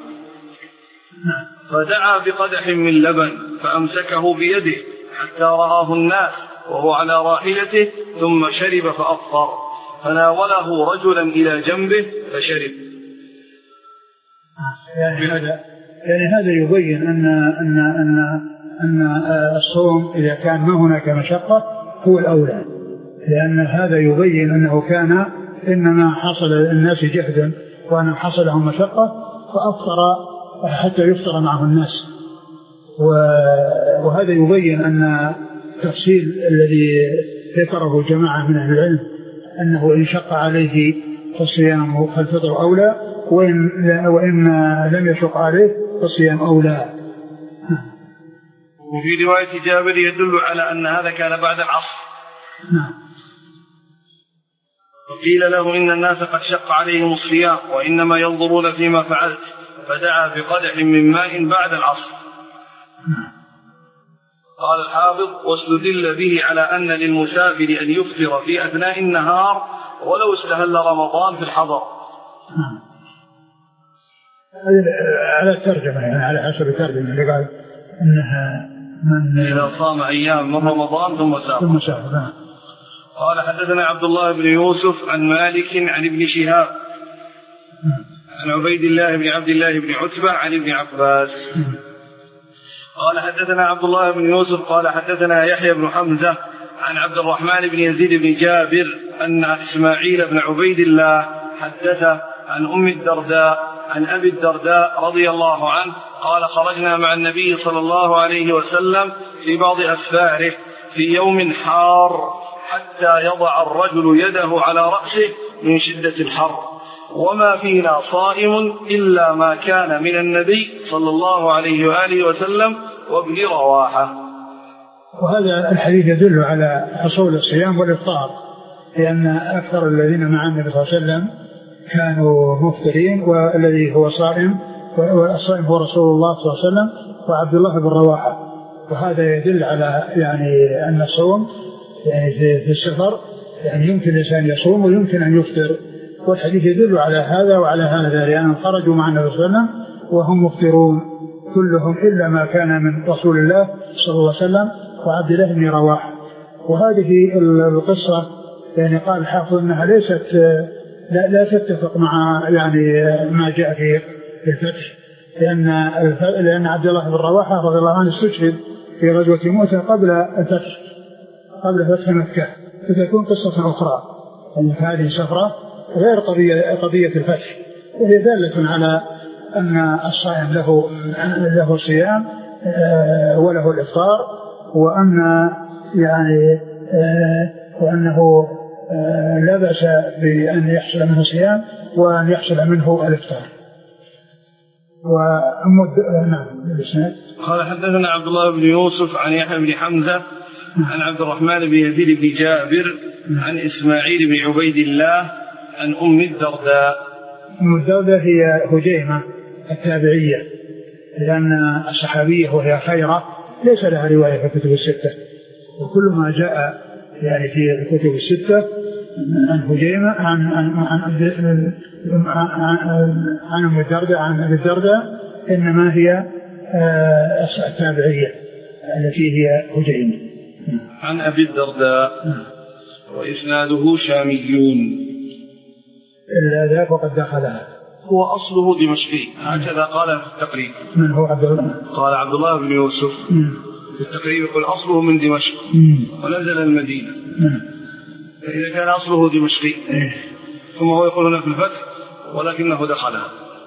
فدعا بقدح من لبن فأمسكه بيده حتى رآه الناس وهو على راحلته ثم شرب فأفطر فناوله رجلا إلى جنبه فشرب. يعني هذا يعني هذا يبين أن أن أن أن الصوم إذا كان ما هناك مشقة هو الأولى، لأن هذا يبين أنه كان إنما حصل الناس جهدا وأن حصل لهم مشقة فأفطر حتى يفطر معه الناس، وهذا يبين أن التفصيل الذي ذكره جماعة من أهل العلم أنه إن شق عليه فالصيام فالفطر أولى وإن, وإن لم يشق عليه فالصيام أولى. وفي رواية جابر يدل على أن هذا كان بعد العصر. نعم. قيل له إن الناس قد شق عليهم الصيام وإنما ينظرون فيما فعلت فدعا بقدح من ماء بعد العصر. قال الحافظ واستدل به على أن للمسافر أن يفطر في أثناء النهار ولو استهل رمضان في الحضر. على الترجمة يعني على حسب الترجمة اللي قال إنها من إذا صام أيام من رمضان ثم سافر. ثم سافر. قال حدثنا عبد الله بن يوسف عن مالك عن ابن شهاب عن عبيد الله بن عبد الله بن عتبة عن ابن عباس قال حدثنا عبد الله بن يوسف قال حدثنا يحيى بن حمزة عن عبد الرحمن بن يزيد بن جابر أن إسماعيل بن عبيد الله حدث عن أم الدرداء عن أبي الدرداء رضي الله عنه قال خرجنا مع النبي صلى الله عليه وسلم في بعض أسفاره في يوم حار حتى يضع الرجل يده على رأسه من شدة الحر وما فينا صائم إلا ما كان من النبي صلى الله عليه وآله وسلم وابن رواحة. وهذا الحديث يدل على حصول الصيام والإفطار، لأن أكثر الذين مع النبي صلى الله عليه وسلم كانوا مفطرين، والذي هو صائم والصائم هو رسول الله صلى الله عليه وسلم وعبد الله بن رواحة. وهذا يدل على يعني أن الصوم يعني في السفر يعني يمكن الإنسان يصوم ويمكن أن يفطر، والحديث يدل على هذا وعلى هذا، لأنهم خرجوا مع النبي صلى الله عليه وسلم وهم مفطرون كلهم إلا ما كان من رسول الله صلى الله عليه وسلم وعبد الله بن رواحة. وهذه القصة يعني قال الحافظ أنها ليست لا, لا تتفق مع يعني ما جاء في الفتح، لأن لأن عبد الله بن رواحة رضي الله عنه استشهد في غزوة موسى قبل الفتح قبل فتح مكة، فتكون قصة أخرى. يعني هذه سفرة غير قضية قضية الفتح، وهي دالة على أن الصائم له له صيام وله الإفطار، وأن يعني وأنه لا بأس بأن يحصل منه صيام وأن يحصل منه الإفطار. وأمد نعم. قال حدثنا عبد الله بن يوسف عن يحيى بن حمزة عن عبد الرحمن بن يزيد بن جابر عن إسماعيل بن عبيد الله عن أم الدرداء. أم الدرداء هي هجيمة التابعية، لأن الصحابية وهي خيرة ليس لها رواية في الكتب الستة، وكل ما جاء يعني في الكتب الستة عن هجيمة عن عن عن عن أم الدرداء عن أبي الدرداء إنما هي التابعية التي هي هجيمة. عن أبي الدرداء وإسناده شاميون إلا ذاك وقد دخلها. هو أصله دمشقي هكذا قال في التقريب. من هو عبد الله؟ قال عبد الله بن يوسف في التقريب يقول أصله من دمشق ونزل المدينة، فإذا كان أصله دمشقي ثم هو يقول هنا في الفتح ولكنه دخلها،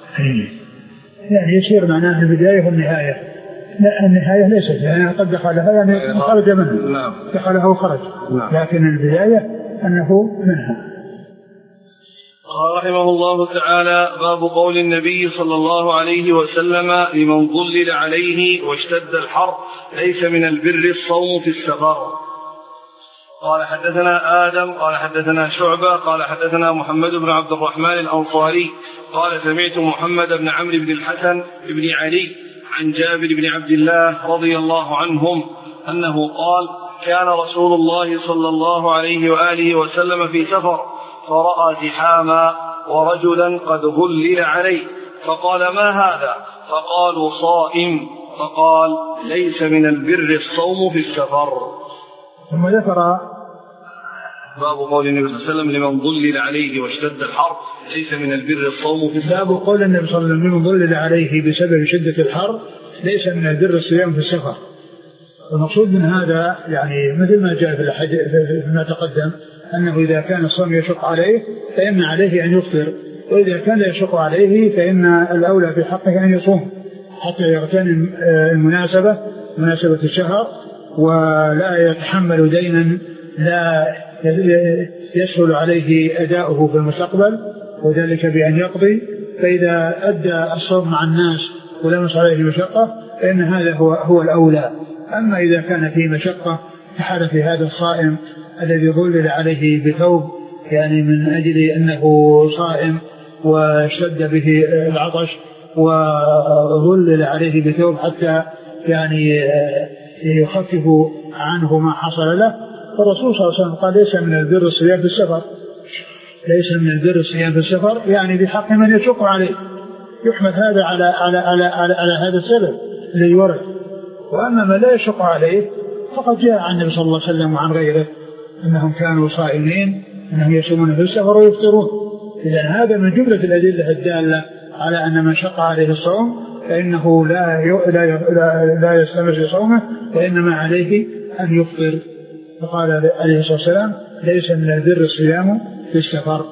يعني يصير معناه البداية والنهاية. لا، النهاية ليست يعني قد دخلها يعني خرج منها، دخلها وخرج، لكن البداية أنه منها. قال رحمه الله تعالى: باب قول النبي صلى الله عليه وسلم لمن ظلل عليه واشتد الحر: ليس من البر الصوم في السفر. قال حدثنا آدم قال حدثنا شعبة قال حدثنا محمد بن عبد الرحمن الأنصاري قال سمعت محمد بن عمرو بن الحسن بن علي عن جابر بن عبد الله رضي الله عنهم أنه قال: كان رسول الله صلى الله عليه وآله وسلم في سفر فرأى زحاما ورجلا قد ظلل عليه، فقال: ما هذا؟ فقالوا: صائم. فقال: ليس من البر الصوم في السفر. ثم ذكر باب قول النبي صلى الله عليه وسلم لمن ظلل عليه واشتد الحر: ليس من البر الصوم في السفر. باب قول النبي صلى الله عليه وسلم لمن ظلل عليه بسبب شدة الحر: ليس من البر الصيام في السفر. المقصود من هذا يعني مثل ما جاء في الحديث فيما تقدم، أنه إذا كان الصوم يشق عليه فإن عليه أن يفطر، وإذا كان لا يشق عليه فإن الأولى في حقه أن يصوم حتى يغتنم المناسبة مناسبة الشهر، ولا يتحمل دينا لا يسهل عليه أداؤه في المستقبل، وذلك بأن يقضي. فإذا أدى الصوم مع الناس ولم يصل عليه مشقة فإن هذا هو, هو الأولى. أما إذا كان في مشقة كحال في هذا الصائم الذي ظلل عليه بثوب يعني من أجل أنه صائم واشتد به العطش وظلل عليه بثوب حتى يعني يخفف عنه ما حصل له، فالرسول صلى الله عليه وسلم قال: ليس من البر الصيام في السفر. ليس من البر الصيام في السفر يعني بحق من يشق عليه، يحمل هذا على على على على, على هذا السبب الذي ورد. وأما ما لا يشق عليه فقد جاء عن النبي صلى الله عليه وسلم وعن غيره أنهم كانوا صائمين، أنهم يصومون في السفر ويفطرون. إذا هذا من جملة الأدلة الدالة على أن من شق عليه الصوم فإنه لا لا لا يستمر في صومه، وإنما عليه أن يفطر. فقال عليه الصلاة والسلام: ليس من البر الصيام في السفر.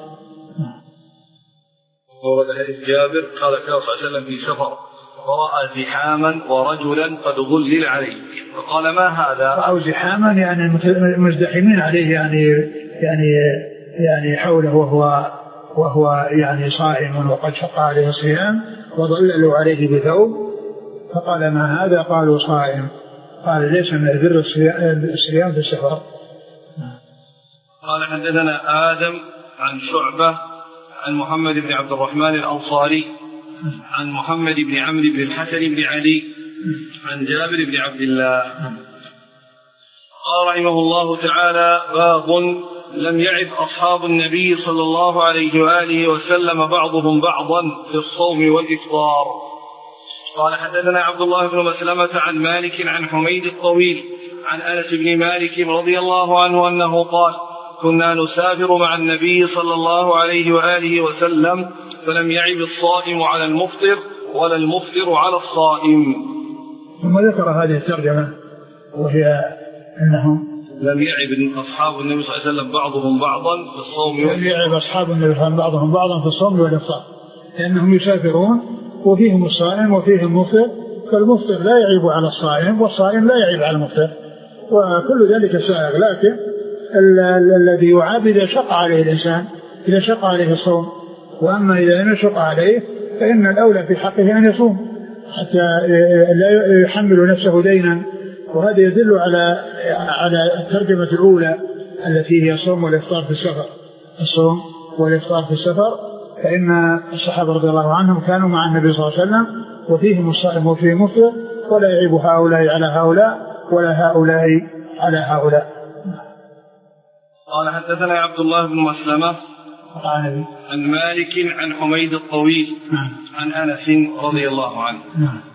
ورد حديث جابر قال: كان صلى الله عليه وسلم في سفر فرأى زحاما ورجلا قد ظلل عليه، فقال: ما هذا؟ رأوا زحاما يعني مزدحمين عليه يعني يعني يعني حوله وهو وهو يعني صائم وقد شق عليه الصيام، وظللوا عليه بثوب، فقال: ما هذا؟ قالوا: صائم. قال: ليس من البر الصيام في السفر. قال حدثنا آدم عن شعبة عن محمد بن عبد الرحمن الأنصاري عن محمد بن عمرو بن الحسن بن علي عن جابر بن عبد الله قال رحمه الله تعالى: باب لم يعب أصحاب النبي صلى الله عليه وآله وسلم بعضهم بعضا في الصوم والإفطار. قال حدثنا عبد الله بن مسلمة عن مالك عن حميد الطويل عن أنس بن مالك رضي الله عنه أنه قال كنا نسافر مع النبي صلى الله عليه وآله وسلم فلم يعب الصائم على المفطر ولا المفطر على الصائم. ثم ذكر هذه الترجمة وهي أنهم لم يعب أصحاب النبي صلى الله عليه وسلم بعضهم بعضا في الصوم لم يعب أصحاب النبي صلى الله عليه وسلم بعضهم بعضا في الصوم والإفطار لأنهم يسافرون وفيهم الصائم وفيهم المفطر، فالمفطر لا يعيب على الصائم والصائم لا يعيب على المفطر، وكل ذلك سائغ. لكن الذي يعاب إذا شق عليه الإنسان، إذا شق عليه الصوم، وأما إذا لم يشق عليه فإن الأولى في حقه أن يصوم حتى لا يحمل نفسه دينا. وهذا يدل على على الترجمة الأولى التي هي الصوم والإفطار في السفر. الصوم والإفطار في السفر، فإن الصحابة رضي الله عنهم كانوا مع النبي صلى الله عليه وسلم وفيهم الصائم وفيهم المفطر، ولا يعيب هؤلاء على هؤلاء ولا هؤلاء على هؤلاء. قال حدثنا عبد الله بن مسلمة عن مالك عن حميد الطويل عن أنس رضي الله عنه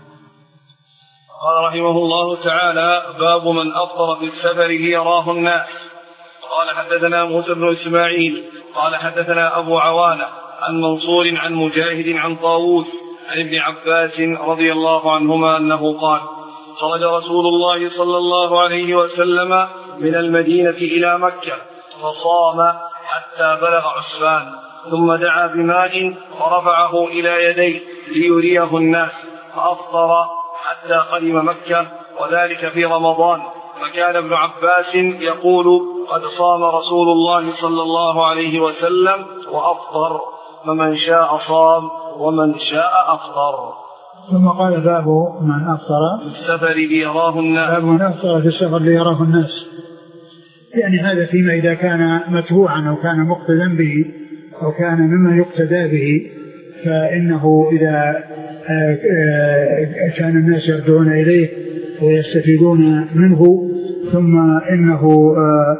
قال رحمه الله تعالى باب من أفطر في السفر ليراه الناس. قال حدثنا موسى بن إسماعيل قال حدثنا أبو عوانة عن منصور عن مجاهد عن طاووس عن ابن عباس رضي الله عنهما أنه قال خرج رسول الله صلى الله عليه وسلم من المدينة إلى مكة فصام حتى بلغ عسفان ثم دعا بماء ورفعه إلى يديه ليريه الناس فأفطر حتى قدم مكة وذلك في رمضان. فكان ابن عباس يقول قد صام رسول الله صلى الله عليه وسلم وأفطر فمن شاء صام ومن شاء أفطر. ثم قال باب من أفطر في السفر ليراه الناس. باب من أفطر في السفر ليراه الناس، يعني هذا فيما إذا كان متبوعا أو كان مقتدى به أو كان مما يقتدى به، فإنه إذا كان الناس يرجعون إليه ويستفيدون منه ثم إنه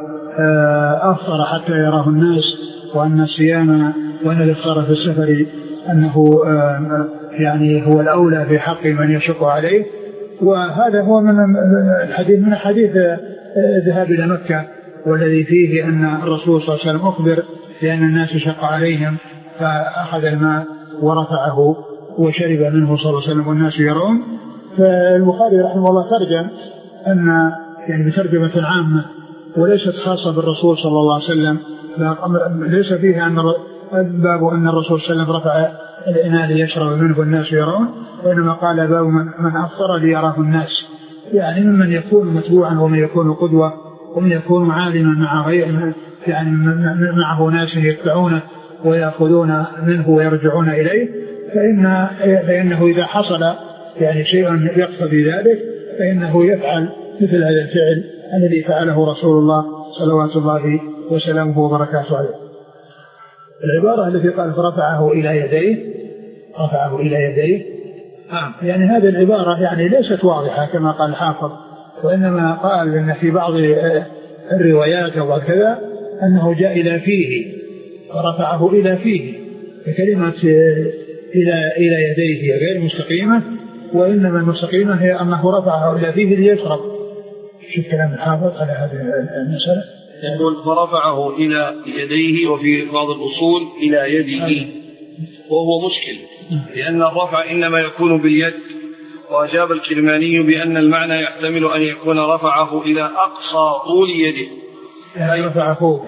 أفطر حتى يراه الناس، وأن الصيام وأن الإفطار في السفر أنه يعني هو الأولى في حق من يشق عليه. وهذا هو من الحديث من حديث الذهاب إلى مكة، والذي فيه أن الرسول صلى الله عليه وسلم أخبر لأن الناس شق عليهم فأخذ الماء ورفعه وشرب منه صلى الله عليه وسلم والناس يرون. فالبخاري رحمه الله ترجم أن يعني بترجمة عامة وليست خاصة بالرسول صلى الله عليه وسلم، ليس فيها أن باب أن الرسول صلى الله عليه وسلم رفع الإناء ليشرب منه والناس يرون، وإنما قال باب من أفطر ليراه الناس، يعني ممن يكون متبوعا ومن يكون قدوة ومن يكون عالما مع غيره، يعني معه ناس يتبعونه ويأخذون منه ويرجعون إليه، فإن فإنه إذا حصل يعني شيء يقتضي ذلك فإنه يفعل مثل هذا الفعل الذي فعله رسول الله صلوات الله وسلامه وبركاته عليه. العبارة التي قال فرفعه إلى يديه رفعه إلى يديه يعني هذه العبارة يعني ليست واضحة كما قال الحافظ، وإنما قال إن في بعض الروايات أو كذا أنه جاء إلى فيه فرفعه إلى فيه، فكلمة إلى إلى يديه غير مستقيمة، وإنما المستقيمة هي أنه رفعه إلى فيه ليشرب. شوف كلام الحافظ على هذه المسألة، يقول فرفعه إلى يديه وفي بعض الأصول إلى يده، وهو مشكل لأن الرفع إنما يكون باليد. وأجاب الكرماني بأن المعنى يحتمل أن يكون رفعه إلى أقصى طول يده، أي رفعه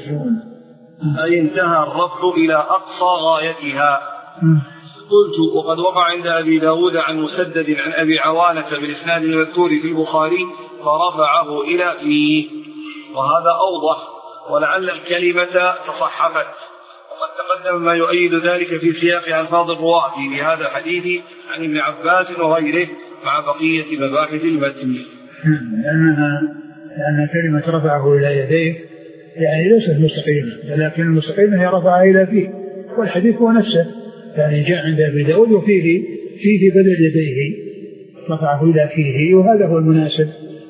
أي انتهى الرفع إلى أقصى غايتها. قلت وقد وقع عند أبي داود عن مسدد عن أبي عوانة بالإسناد المذكور في البخاري فرفعه إلى فيه، وهذا أوضح ولعل الكلمة تصحفت، وقد تقدم ما يؤيد ذلك في سياق ألفاظ الرواة في هذا الحديث عن ابن عباس وغيره مع بقية مباحث المتن. لأنها لأن كلمة رفعه إلى يديه يعني ليست مستقيمة، لكن المستقيمة هي رفعه إلى فيه، والحديث هو نفسه يعني جاء عند أبي داود وفيه فيه بدل يديه رفعه إلى فيه، وهذا هو المناسب.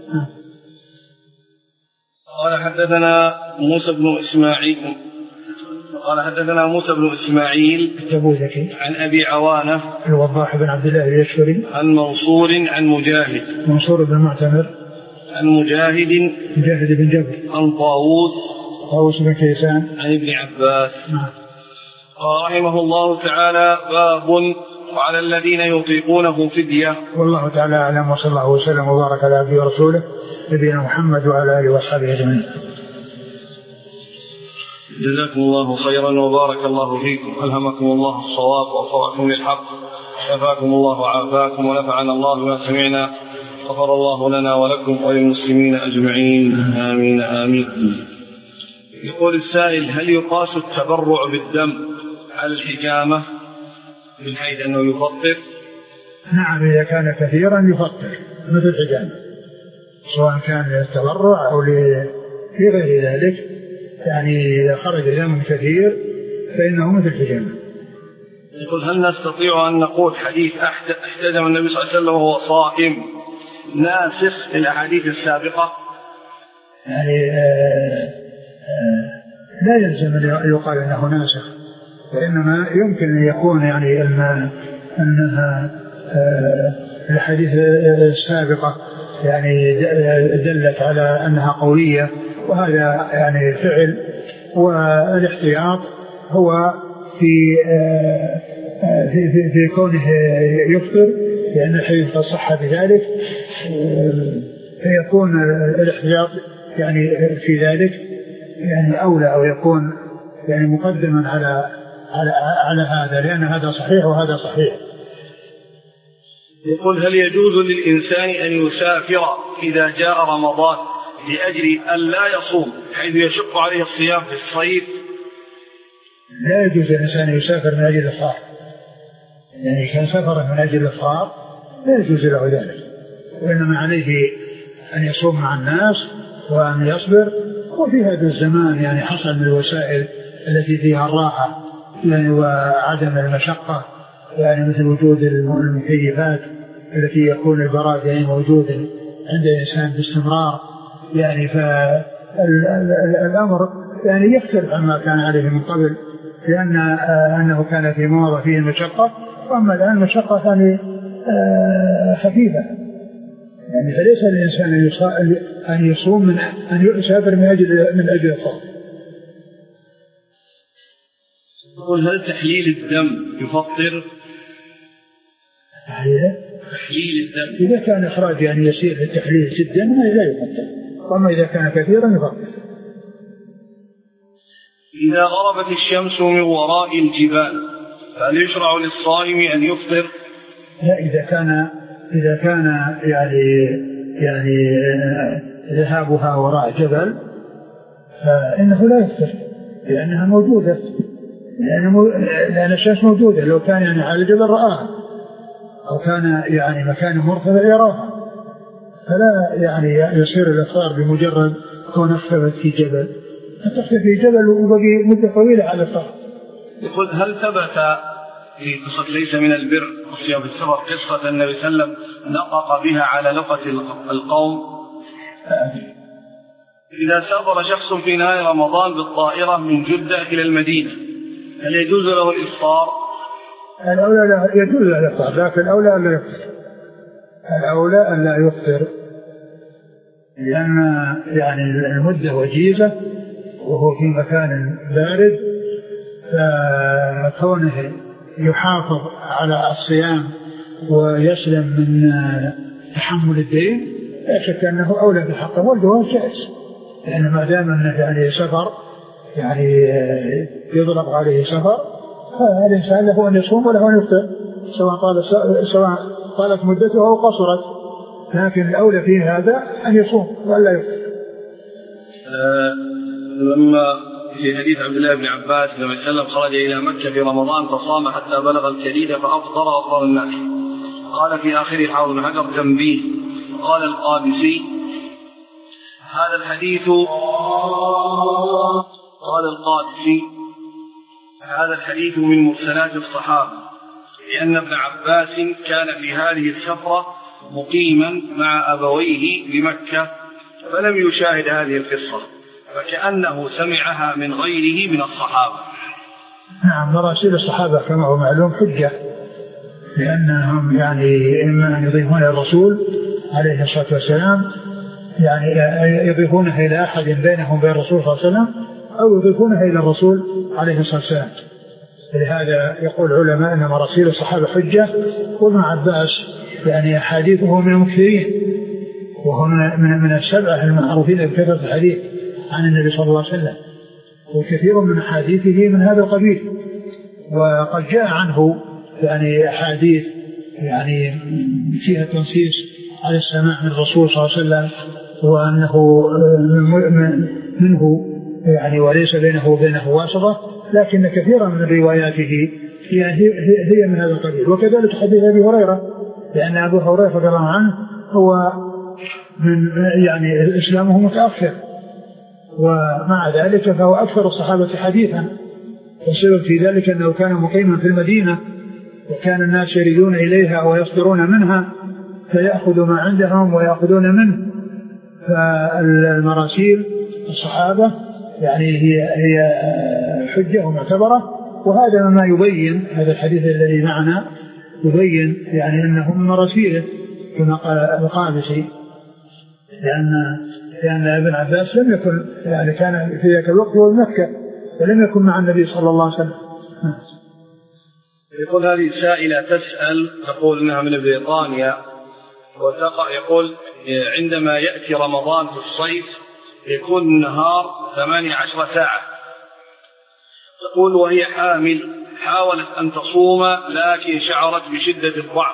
قال حدثنا موسى بن إسماعيل قال حدثنا موسى بن إسماعيل عن أبي عوانة الوضاح بن عبد الله اليشكري عن منصور عن مجاهد منصور بن معتمر عن مجاهد مجاهد بن جبر عن طاووس طاووس بن كيسان عن ابن عباس. نعم. رحمه الله تعالى. باب وعلى الذين يطيقونه فدية. والله تعالى أعلم، وصلى الله وسلم وبارك على عبده ورسوله نبينا محمد وعلى آله وأصحابه أجمعين. جزاكم الله خيرا وبارك الله فيكم، ألهمكم الله الصواب ووفقكم للحق، شفاكم الله وعافاكم ونفعنا الله بما سمعنا، غفر الله لنا ولكم وللمسلمين أجمعين، آمين آمين. يقول السائل: هل يقاس التبرع بالدم على الحجامة من حيث أنه يفطر؟ نعم، إذا كان كثيرا يفطر مثل الحجامة، سواء كان للتبرع أو في غير ذلك. يعني إذا خرج دم كثير فإنه مثل الحجامة. يقول: هل نستطيع أن نقول حديث احتجم النبي صلى الله عليه وسلم وهو صائم ناسخ للأحاديث السابقة؟ يعني آآ آآ لا يلزم أن يقال أنه ناسخ، وإنما يمكن أن يكون يعني أن أنها الحديث السابقة يعني دلت على أنها قوية، وهذا يعني فعل. والاحتياط هو في في في, في كونه يفطر، لأن الحديث قد صح بذلك، فيكون الاحتياط يعني في ذلك يعني أولى، أو يكون يعني مقدما على على على هذا، لأن هذا صحيح وهذا صحيح. يقول: هل يجوز للإنسان أن يسافر إذا جاء رمضان لأجل أن لا يصوم حيث يشق عليه الصيام في الصيف؟ لا يجوز للإنسان أن يسافر من أجل الإفطار، يعني كان سفر من أجل الإفطار لا يجوز له ذلك، وإنما عليه أن يصوم مع الناس وأن يصبر. وفي هذا الزمان يعني حصل من الوسائل التي فيها الراحة يعني وعدم المشقة، يعني مثل وجود المكيفات التي يكون البراد يعني موجود عند الإنسان باستمرار، يعني فالأمر يعني يختلف عما كان عليه من قبل، لأن أنه كان في مواضع فيه المشقة، وأما الآن المشقة يعني خفيفة، يعني فليس الإنسان أن يصوم من أن يسافر من أجل من أجل الصوم. يقول: هل تحليل الدم يفطر؟ تحليل الدم إذا كان إخراج يعني يسير للتحليل جدا لا يفطر، وأما إذا كان كثيرا يفطر. إذا غربت الشمس من وراء الجبال فهل يشرع للصائم أن يفطر؟ لا، إذا كان إذا كان يعني يعني ذهابها وراء جبل فإنه لا يفطر، لأنها موجودة، لأن الشمس موجودة. لو كان يعني على الجبل رآها، أو كان يعني مكان مرتفع يراها، فلا يعني يصير الإفطار بمجرد كون اختفت في جبل، تختفي في جبل وبقي مدة طويلة على الإفطار. يقول: هل ثبت في قصة ليس من البر وصيام السفر قصة النبي صلى الله عليه وسلم نطق بها على لقة القوم؟ إذا سافر شخص في نهاية رمضان بالطائرة من جدة إلى المدينة هل يجوز له الإفطار؟ الأولى لا يجوز له الإفطار، لكن الأولى أن لا يفطر. الأولى أن لا يفطر، لأن يعني المدة وجيزة وهو في مكان بارد، فكونه يحافظ على الصيام ويسلم من تحمل الدين لا شك أنه أولى بحقه، والجواز جائز، لأن ما دام أنه يعني سفر يعني يضرب عليه سفر، فالإنسان له أن يصوم وله أن يفطر، سواء طالت سواء طالت مدته أو قصرت، لكن الأولى فيه هذا أن يصوم ولا يفطر. أه لما في حديث عبد الله بن عباس لما سلم خرج إلى مكة في رمضان فصام حتى بلغ الجليد فأفطر وأفطر الناس، قال في آخره حافظ بن حجر تنبيه، قال القابسي: هذا الحديث قال القابسي هذا الحديث من مرسلات الصحابة، لأن ابن عباس كان في هذه السفرة مقيما مع أبويه بمكة فلم يشاهد هذه القصة، فكأنه سمعها من غيره من الصحابة. نعم، مراسيل الصحابة كما هو معلوم حجة، لأنهم يعني إما أن يضيفون الرسول عليه الصلاة والسلام يعني يضيفونها إلى أحد بينهم وبين الرسول صلى الله عليه وسلم أو يضيفونها إلى الرسول عليه الصلاة والسلام. لهذا يقول العلماء أن مراسيل الصحابة حجة، وابن عباس يعني أحاديثه من المكثرين، وهو من من السبعة المعروفين بكثرة الحديث عن النبي صلى الله عليه وسلم، وكثير من أحاديثه من هذا القبيل. وقد جاء عنه يعني أحاديث يعني فيها تنصيص على السماع من الرسول صلى الله عليه وسلم، وأنه منه يعني وليس بينه وبينه واسطة، لكن كثيرا من رواياته هي, هي من هذا القبيل. وكذلك حديث أبي هريرة، لأن أبو هريرة رضي الله عنه هو من يعني إسلامه متأخر، ومع ذلك فهو أكثر الصحابة حديثا، والسبب في ذلك أنه كان مقيما في المدينة، وكان الناس يريدون إليها ويصدرون منها فيأخذوا ما عندهم ويأخذون منه. فالمراسيل الصحابة يعني هي هي حجة ومعتبرة، وهذا ما يبين هذا الحديث الذي معنا يبين يعني أنه من مراسيله كما قال القابسي، لأن لأن ابن عباس لم يكن يعني كان في ذاك الوقت هو مكة ولم يكن مع النبي صلى الله عليه وسلم. يقول هذه سائلة تسأل تقول إنها من بريطانيا، وتقع يقول عندما يأتي رمضان في الصيف يكون النهار ثمانية عشر ساعة، تقول وهي حامل حاولت أن تصوم لكن شعرت بشدة الضعف،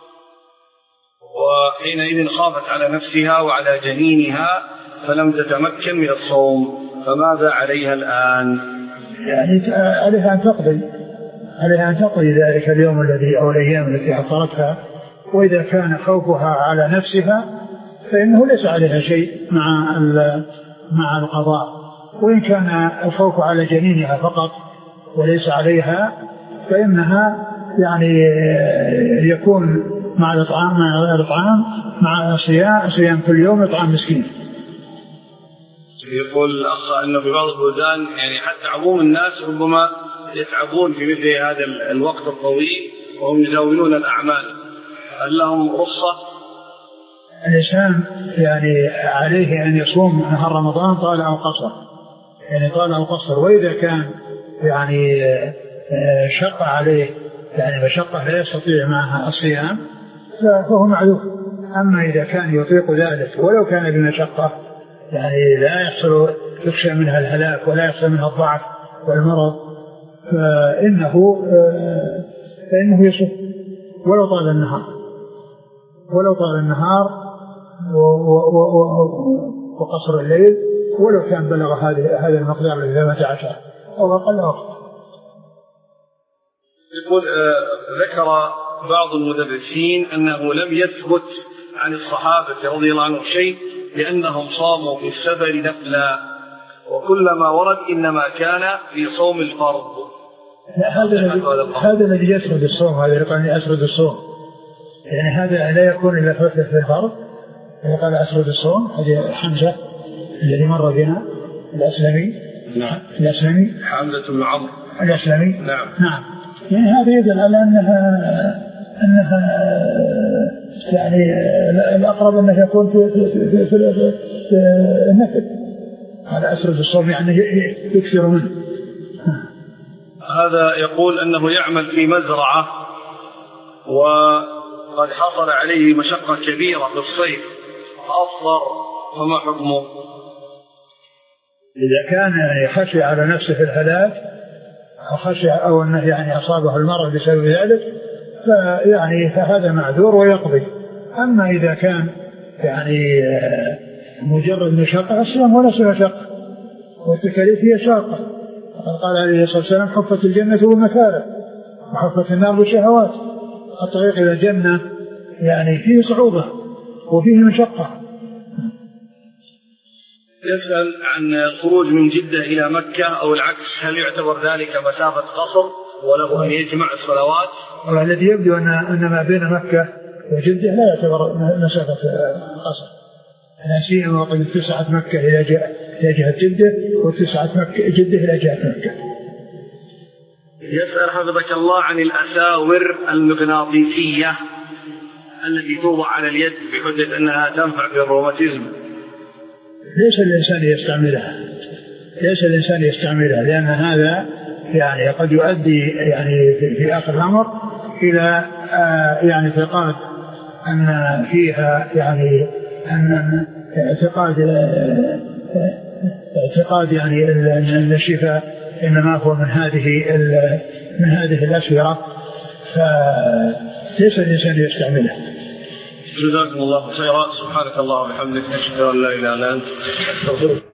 وحينئذ خافت على نفسها وعلى جنينها فلم تتمكن من الصوم، فماذا عليها الآن؟ يعني عليها أن تقضي عليها أن تقضي ذلك اليوم الذي أو الأيام التي حصلتها، وإذا كان خوفها على نفسها فإنه ليس عليها شيء مع مع القضاء، وإن كان الخوف على جنينها فقط وليس عليها فإنها يعني يكون مع الإطعام مع الإطعام مع صيام صيام كل يوم إطعام مسكين. يقول الأخ أنه في بعض البلدان يعني حتى عموم الناس ربما يتعبون في مثل هذا الوقت الطويل وهم يزاولون الأعمال، هل لهم رخصة؟ الإنسان يعني عليه أن يصوم نهار رمضان طال أو قصر، يعني طال أو قصر، وإذا كان يعني شق عليه يعني مشقة لا يستطيع معها الصيام فهو معذور. أما إذا كان يطيق ذلك ولو كان بمشقة يعني لا يحصل يخشى منها الهلاك ولا يحصل منها الضعف والمرض فإنه فإنه يصوم ولو طال النهار ولو طال النهار وقصر الليل، ولو كان بلغ هذه هذا المقدار الذي ثمانية عشر أو أقل وقت. يقول ذكر بعض المدرسين أنه لم يثبت عن الصحابة رضي الله عنهم شيء لأنهم صاموا في السفر نفلا، وكلما ورد إنما كان في صوم الفرض. هذا هذا الذي يسرد الصوم، هذا يقول أسرد الصوم، يعني هذا لا يكون إلا في الفرض. قال أسرد الصوم هذه حمزة الذي مر بنا الأسلمي. نعم. الأسلمي حمزة بن عمرو الأسلمي. نعم. نعم. يعني هذا يدل على أنها أنها يعني الأقرب أنه يكون في في في في النفل. هذا أسرد الصوم يعني يكثر منه. هذا يقول أنه يعمل في مزرعة وقد حصل عليه مشقة كبيرة في الصيف فأفطر، فما حكمه؟ إذا كان يخشى على نفسه في الهلاك أو خشى أو أنه يعني أصابه المرض بسبب ذلك فيعني فهذا معذور ويقضي. أما إذا كان يعني مجرد مشقة الصيام وليس مشقة والتكاليف هي شاقة. قال عليه الصلاة والسلام حفت الجنة بالمكاره وحفت النار بالشهوات. الطريق إلى الجنة يعني فيه صعوبة وفيه مشقة. يسأل عن الخروج من جدة إلى مكة أو العكس، هل يعتبر ذلك مسافة قصر وله أن يجمع الصلوات؟ والذي يبدو أن أن ما بين مكة وجدة لا يعتبر مسافة قصر، لا سيما وقد اتسعت مكة إلى جهة جدة واتسعت مكة جدة إلى جهة مكة. يسأل حفظك الله عن الأساور المغناطيسية التي توضع على اليد بحجة أنها تنفع في الروماتيزم، ليس الإنسان يستعملها ليس الإنسان يستعملها لأن هذا يعني قد يؤدي يعني في آخر الأمر إلى آه يعني اعتقاد أن فيها يعني أن اعتقاد اعتقاد يعني أن الشفاء إنما هو من هذه من هذه الأسورة، فليس الإنسان يستعملها. جزاكم الله خيرا. سبحانك اللهم وبحمدك، أشهد أن لا إله إلا أنت، أستغفرك.